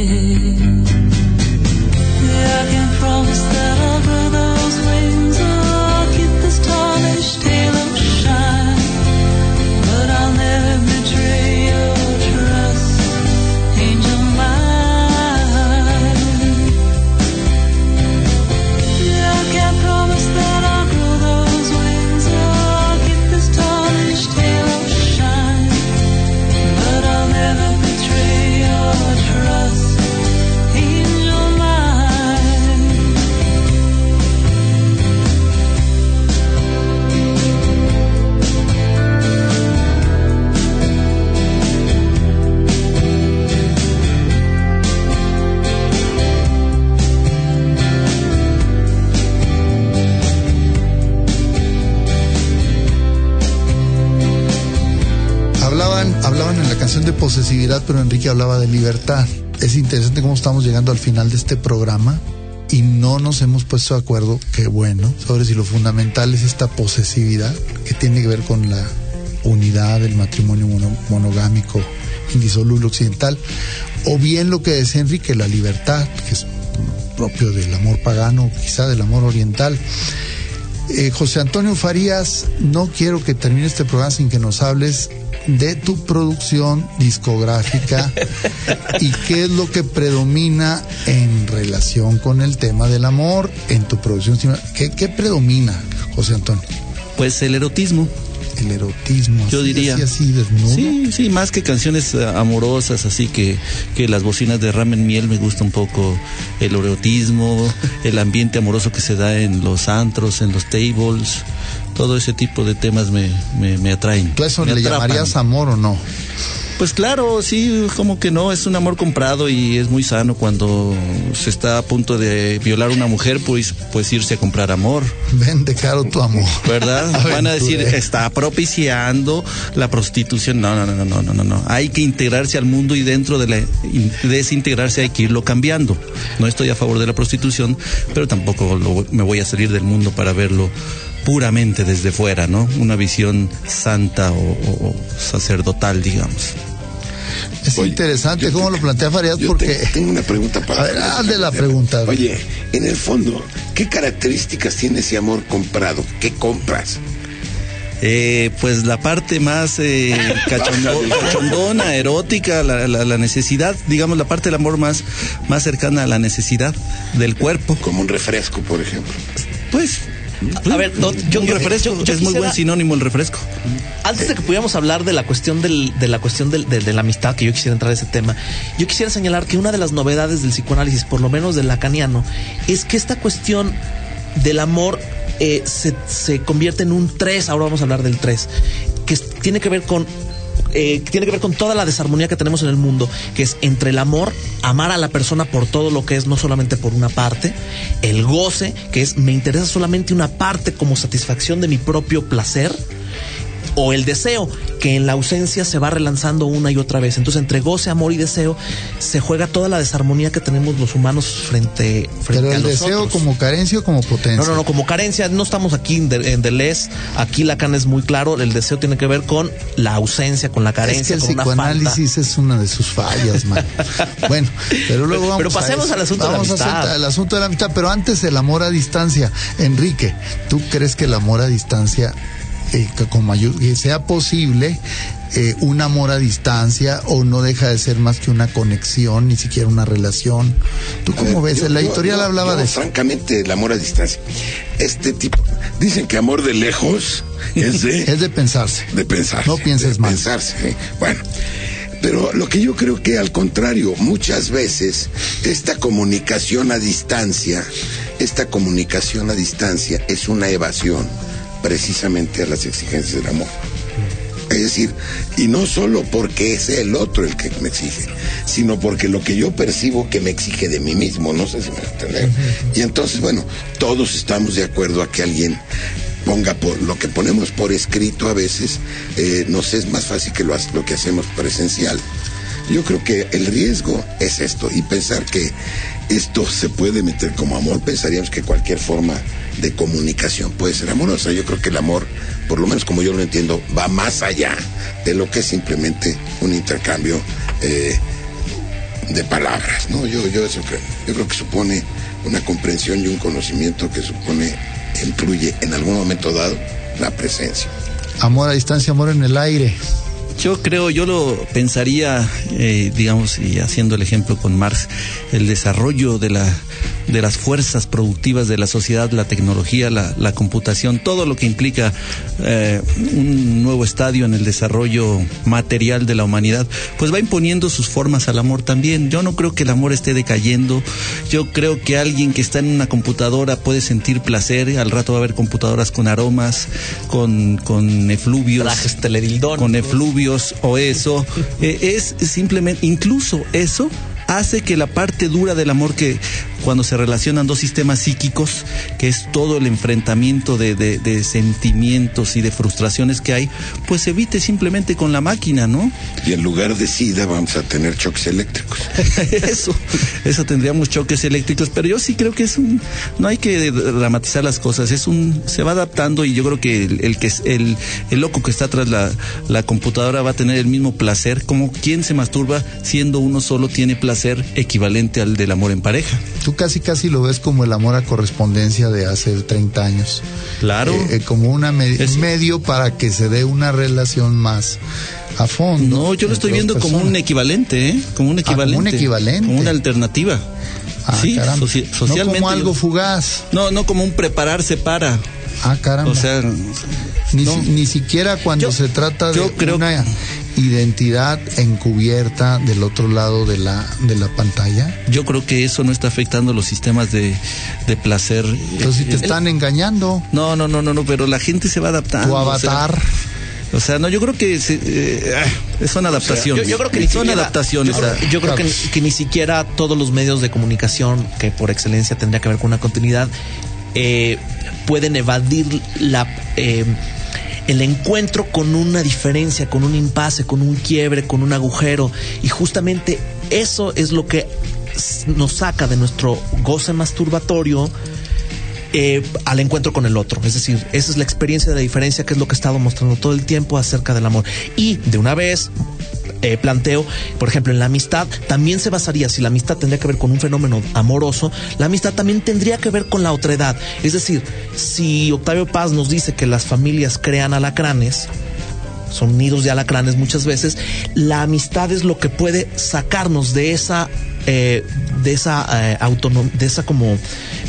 Yeah, I can promise that I'll grow those wings, I'll keep this tarnished halo shine, but I'll never betray your trust, angel mine. Yeah, I can't promise that I'll grow those wings, I'll keep this tarnished halo shine, but I'll never betray your trust, angel mine. Hablaban, hablaban en la canción de posesividad, pero Enrique hablaba de libertad. Es interesante cómo estamos llegando al final de este programa y no nos hemos puesto de acuerdo, qué bueno, sobre si lo fundamental es esta posesividad que tiene que ver con la unidad del matrimonio mono, monogámico indisoluble occidental, o bien lo que decía Enrique, la libertad, que es propio del amor pagano, quizá del amor oriental. Eh, José Antonio Farías, no quiero que termine este programa sin que nos hables de tu producción discográfica y qué es lo que predomina en relación con el tema del amor en tu producción. ¿Qué, qué predomina, José Antonio? Pues el erotismo. El erotismo. Yo así, diría. Así, así desnudo. Sí, sí, más que canciones uh, amorosas, así que, que las bocinas de Ramen Miel, me gusta un poco el erotismo, el ambiente amoroso que se da en los antros, en los tables, todo ese tipo de temas me, me, me atraen. ¿Tú eso me le atrapan. llamarías amor o no? Pues claro, sí, como que no, es un amor comprado y es muy sano cuando se está a punto de violar a una mujer, pues, pues irse a comprar amor. Vende caro tu amor. ¿Verdad? Van a decir, está propiciando la prostitución. No, no, no, no, no, no, no. Hay que integrarse al mundo y dentro de la desintegrarse hay que irlo cambiando. No estoy a favor de la prostitución, pero tampoco lo, me voy a salir del mundo para verlo puramente desde fuera, ¿no? Una visión santa o, o, o sacerdotal, digamos. Es Oye, interesante cómo lo plantea Farías, porque... Tengo, tengo una pregunta para... A ver, hazle la pregunta. Oye, en el fondo, ¿qué características tiene ese amor comprado? ¿Qué compras? Eh, pues la parte más eh, cachondona, cachondona, erótica, la, la, la necesidad, digamos, la parte del amor más, más cercana a la necesidad del cuerpo. Como un refresco, por ejemplo. Pues... A ver, no, yo, un refresco, yo, yo es muy quisiera, buen sinónimo el refresco. Antes de que pudiéramos hablar de la cuestión del, de la cuestión del, de, de la amistad, que yo quisiera entrar a ese tema, yo quisiera señalar que una de las novedades del psicoanálisis, por lo menos del lacaniano, es que esta cuestión del amor eh, se, se convierte en un tres. Ahora vamos a hablar del tres, que es, tiene que ver con Eh, que tiene que ver con toda la desarmonía que tenemos en el mundo, que es entre el amor, amar a la persona por todo lo que es, no solamente por una parte, el goce, que es me interesa solamente una parte como satisfacción de mi propio placer, o el deseo, que en la ausencia se va relanzando una y otra vez. Entonces, entre goce, amor y deseo se juega toda la desarmonía que tenemos los humanos frente, frente Pero a el nosotros. deseo como carencia o como potencia. No, no, no, como carencia. No estamos aquí en, de, en Deleuze. Aquí Lacan es muy claro. El deseo tiene que ver con la ausencia, con la carencia, es que el con una psicoanálisis falta. Es una de sus fallas, man. Bueno, pero luego vamos Pero pasemos a al asunto vamos de la amistad. Al asunto de la amistad, pero antes el amor a distancia. Enrique, ¿tú crees que el amor a distancia eh, que, con mayor, que sea posible eh, un amor a distancia, o no deja de ser más que una conexión, ni siquiera una relación? ¿Tú cómo ver, ves? Yo, la yo, editorial yo, hablaba yo, de eso. Francamente, el amor a distancia. Este tipo, dicen que amor de lejos es de... es de pensarse. De pensarse. No pienses de más. Pensarse, ¿eh? Bueno. Pero lo que yo creo que al contrario, muchas veces esta comunicación a distancia, esta comunicación a distancia es una evasión precisamente a las exigencias del amor. Es decir, y no solo porque es el otro el que me exige, sino porque lo que yo percibo que me exige de mí mismo, no sé si me entienden. Y entonces, bueno, todos estamos de acuerdo a que alguien ponga por lo que ponemos por escrito a veces, eh, nos es más fácil que lo, lo que hacemos presencial. Yo creo que el riesgo es esto, y pensar que esto se puede meter como amor, pensaríamos que cualquier forma de comunicación puede ser amorosa. Yo creo que el amor, por lo menos como yo lo entiendo, va más allá de lo que es simplemente un intercambio eh, de palabras, ¿no? Yo, yo eso creo. Yo creo que supone una comprensión y un conocimiento que supone, incluye en algún momento dado la presencia. Amor a distancia, amor en el aire. Yo creo, yo lo pensaría, eh, digamos, y haciendo el ejemplo con Marx, el desarrollo de la de las fuerzas productivas de la sociedad, la tecnología, la, la computación, todo lo que implica eh, un nuevo estadio en el desarrollo material de la humanidad, pues va imponiendo sus formas al amor también. Yo no creo que el amor esté decayendo. Yo creo que alguien que está en una computadora puede sentir placer. Al rato va a haber computadoras con aromas, con, con efluvios, trajes teledildón, con efluvios o eso. eh, es simplemente, incluso eso hace que la parte dura del amor, que cuando se relacionan dos sistemas psíquicos, que es todo el enfrentamiento de, de, de sentimientos y de frustraciones que hay, pues se evite simplemente con la máquina, ¿no? Y en lugar de SIDA vamos a tener choques eléctricos. eso, eso tendríamos choques eléctricos, pero yo sí creo que es un, no hay que dramatizar las cosas, es un, se va adaptando, y yo creo que el, el que el, el loco que está tras la, la computadora va a tener el mismo placer, como quien se masturba siendo uno solo tiene placer equivalente al del amor en pareja. Tú casi casi lo ves como el amor a correspondencia de hace treinta años. Claro. Eh, eh, como una me- un medio para que se dé una relación más a fondo. No, yo lo estoy viendo como un equivalente, ¿eh? Como un equivalente. Ah, como un equivalente. Como una alternativa. Ah, sí, caramba. soci- socialmente. No como algo yo- fugaz. No, no como un prepararse para. Ah, caramba. O sea, ni, no. si- ni siquiera cuando Yo- se trata de yo creo- una identidad encubierta del otro lado de la de la pantalla. Yo creo que eso no está afectando los sistemas de, de placer. Entonces, si te están engañando. No, no, no, no, no, pero la gente se va adaptando. Tu avatar. O sea, o sea, no, yo creo que se, eh, son adaptaciones. Yo, yo creo que ni son siquiera, adaptaciones. Yo creo, yo creo que, que ni siquiera todos los medios de comunicación, que por excelencia tendría que ver con una continuidad, eh, pueden evadir la eh, el encuentro con una diferencia, con un impasse, con un quiebre, con un agujero, y justamente eso es lo que nos saca de nuestro goce masturbatorio eh, al encuentro con el otro. Es decir, esa es la experiencia de la diferencia, que es lo que he estado mostrando todo el tiempo acerca del amor. Y de una vez eh, planteo, por ejemplo, en la amistad también se basaría, si la amistad tendría que ver con un fenómeno amoroso, la amistad también tendría que ver con la otredad. Es decir, si Octavio Paz nos dice que las familias crean alacranes, son nidos de alacranes muchas veces, la amistad es lo que puede sacarnos de esa eh, de esa eh, autonomía, de esa como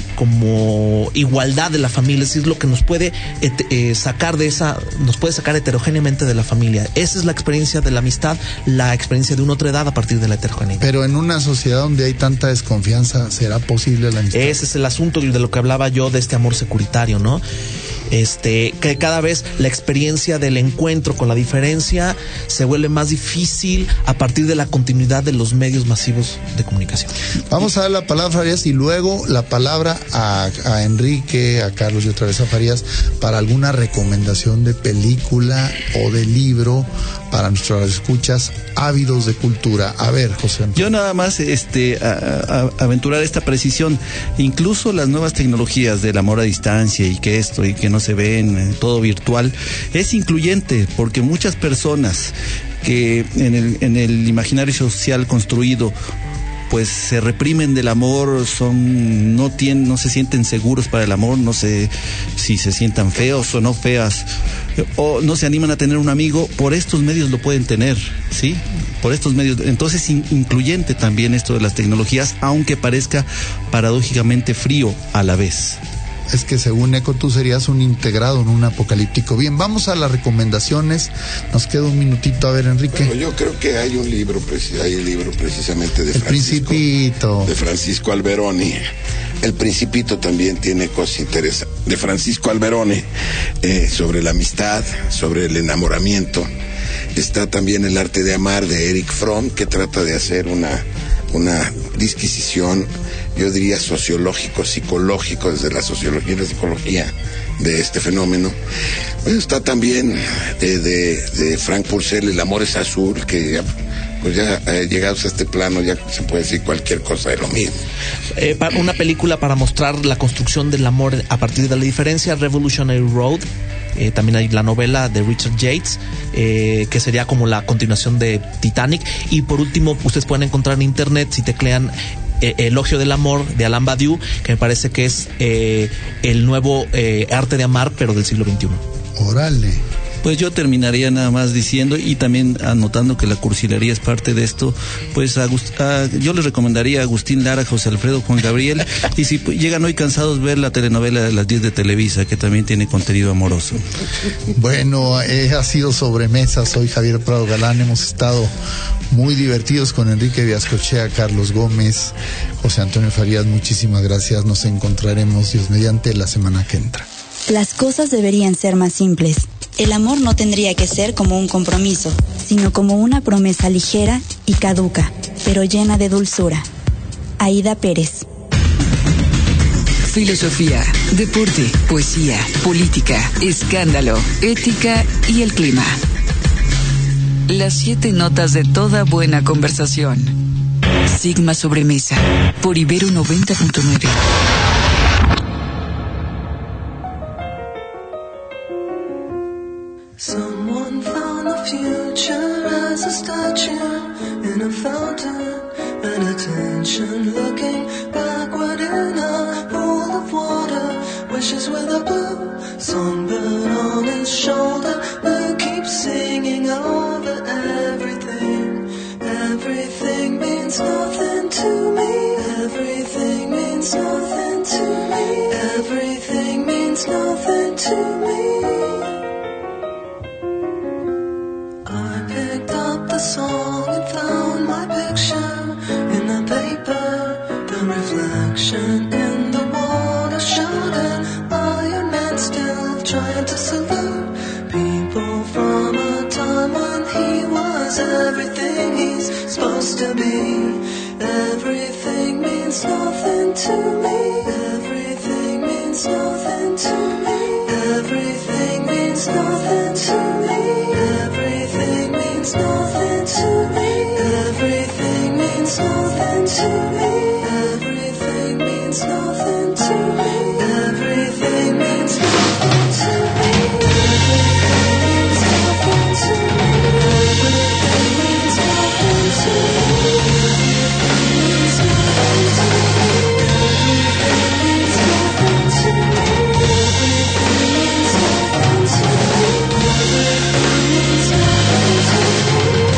como igualdad de la familia, es decir, lo que nos puede eh, eh, sacar de esa, nos puede sacar heterogéneamente de la familia. Esa es la experiencia de la amistad, la experiencia de una otra edad a partir de la heterogeneidad. Pero en una sociedad donde hay tanta desconfianza, ¿será posible la amistad? Ese es el asunto de lo que hablaba yo, de este amor securitario, ¿no? Este, que cada vez la experiencia del encuentro con la diferencia se vuelve más difícil a partir de la continuidad de los medios masivos de comunicación. Vamos a dar la palabra a Farías y luego la palabra a, a Enrique, a Carlos y otra vez a Farías para alguna recomendación de película o de libro para nuestros escuchas ávidos de cultura. A ver, José Antonio. Yo nada más este, a, a, aventurar esta precisión. Incluso las nuevas tecnologías del amor a distancia y que esto y que no se ven, todo virtual, es incluyente, porque muchas personas que en el, en el imaginario social construido pues se reprimen del amor, son no tienen, no se sienten seguros para el amor, no sé si se sientan feos o no feas, o no se animan a tener un amigo, por estos medios lo pueden tener, ¿sí? Por estos medios, entonces in, incluyente también esto de las tecnologías, aunque parezca paradójicamente frío a la vez. Es que según Eco tú serías un integrado en un apocalíptico. Bien, vamos a las recomendaciones. Nos queda un minutito. A ver, Enrique. Bueno, yo creo que hay un libro, hay un libro precisamente de El Francisco, Principito. de Francisco Alberoni. El Principito también tiene cosas interesantes. De Francisco Alberoni, eh, sobre la amistad, sobre el enamoramiento. Está también El arte de amar de Eric Fromm, que trata de hacer una una disquisición, yo diría sociológico, psicológico, desde la sociología y la psicología de este fenómeno. Bueno, está también de, de, de Frank Purcell, El amor es azul, que pues ya eh, llegados a este plano ya se puede decir cualquier cosa de lo mismo. Eh, para una película para mostrar la construcción del amor a partir de la diferencia, Revolutionary Road. Eh, también hay la novela de Richard Yates, eh, que sería como la continuación de Titanic. Y por último, ustedes pueden encontrar en internet, si teclean eh, Elogio del Amor de Alain Badiou, que me parece que es eh, el nuevo eh, arte de amar, pero del siglo veintiuno. Órale. Pues yo terminaría nada más diciendo, y también anotando que la cursilería es parte de esto, pues a, a, yo les recomendaría a Agustín Lara, José Alfredo, Juan Gabriel, y si llegan hoy cansados, ver la telenovela de las diez de Televisa, que también tiene contenido amoroso. Bueno, eh, ha sido Sobremesa, soy Javier Prado Galán, hemos estado muy divertidos con Enrique Viascochea, Carlos Gómez, José Antonio Farías, muchísimas gracias, nos encontraremos Dios mediante la semana que entra. Las cosas deberían ser más simples. El amor no tendría que ser como un compromiso, sino como una promesa ligera y caduca, pero llena de dulzura. Aída Pérez. Filosofía, deporte, poesía, política, escándalo, ética y el clima. Las siete notas de toda buena conversación. Sigma Sobremesa, por Ibero noventa punto nueve. Someone found the future as a statue in a fountain, and attention looking backward in a pool of water. Wishes with a blue songbird on his shoulder, who keeps singing over everything. Everything means nothing to me. Everything means nothing to me. Everything means nothing to me. The song and found my picture in the paper. The reflection in the water showed an Iron Man still trying to salute people from a time when he was everything he's supposed to be. Everything means nothing to me. Everything means nothing to me. Everything means nothing to me. Everything means nothing to me. Everything means nothing to me. Everything means nothing to me. Everything means nothing to me. Everything means nothing to me. Everything means nothing to me. Everything means nothing to me. Everything means nothing to me. Everything means nothing to me. Everything means nothing to me.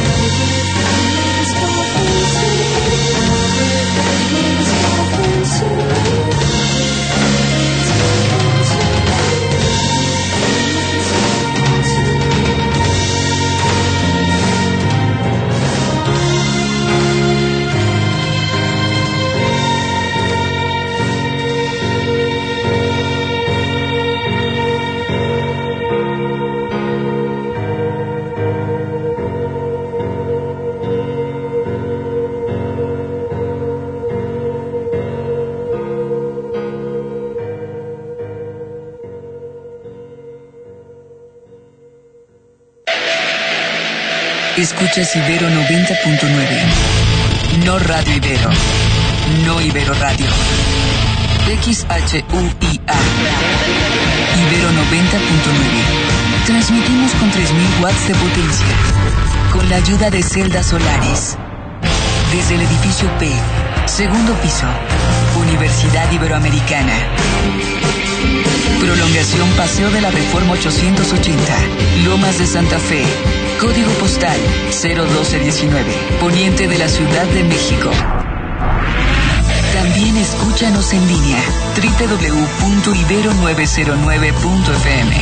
Escuchas Ibero noventa punto nueve. No Radio Ibero. No Ibero Radio. X H U I A. Ibero noventa punto nueve. Transmitimos con tres mil watts de potencia. Con la ayuda de celdas solares. Desde el edificio P, segundo piso. Universidad Iberoamericana. Prolongación Paseo de la Reforma ochocientos ochenta. Lomas de Santa Fe. Código postal cero doce diecinueve, poniente de la Ciudad de México. También escúchanos en línea, doble u doble u doble u punto ibero nueve cero nueve punto f m.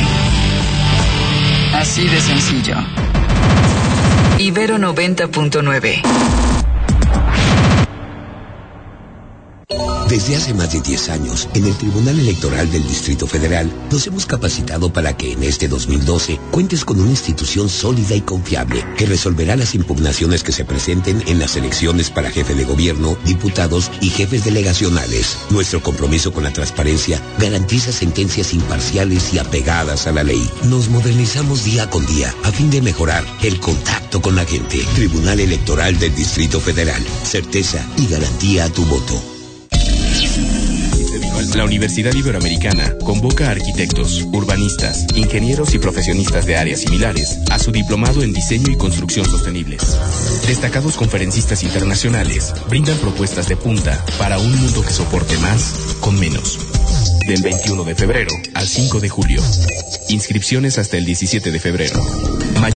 Así de sencillo. Ibero noventa punto nueve. Desde hace más de diez años, en el Tribunal Electoral del Distrito Federal, nos hemos capacitado para que en este dos mil doce cuentes con una institución sólida y confiable que resolverá las impugnaciones que se presenten en las elecciones para jefe de gobierno, diputados y jefes delegacionales. Nuestro compromiso con la transparencia garantiza sentencias imparciales y apegadas a la ley. Nos modernizamos día con día a fin de mejorar el contacto con la gente. Tribunal Electoral del Distrito Federal. Certeza y garantía a tu voto. La Universidad Iberoamericana convoca a arquitectos, urbanistas, ingenieros y profesionistas de áreas similares a su diplomado en diseño y construcción sostenibles. Destacados conferencistas internacionales brindan propuestas de punta para un mundo que soporte más con menos. Del veintiuno de febrero al cinco de julio. Inscripciones hasta el diecisiete de febrero.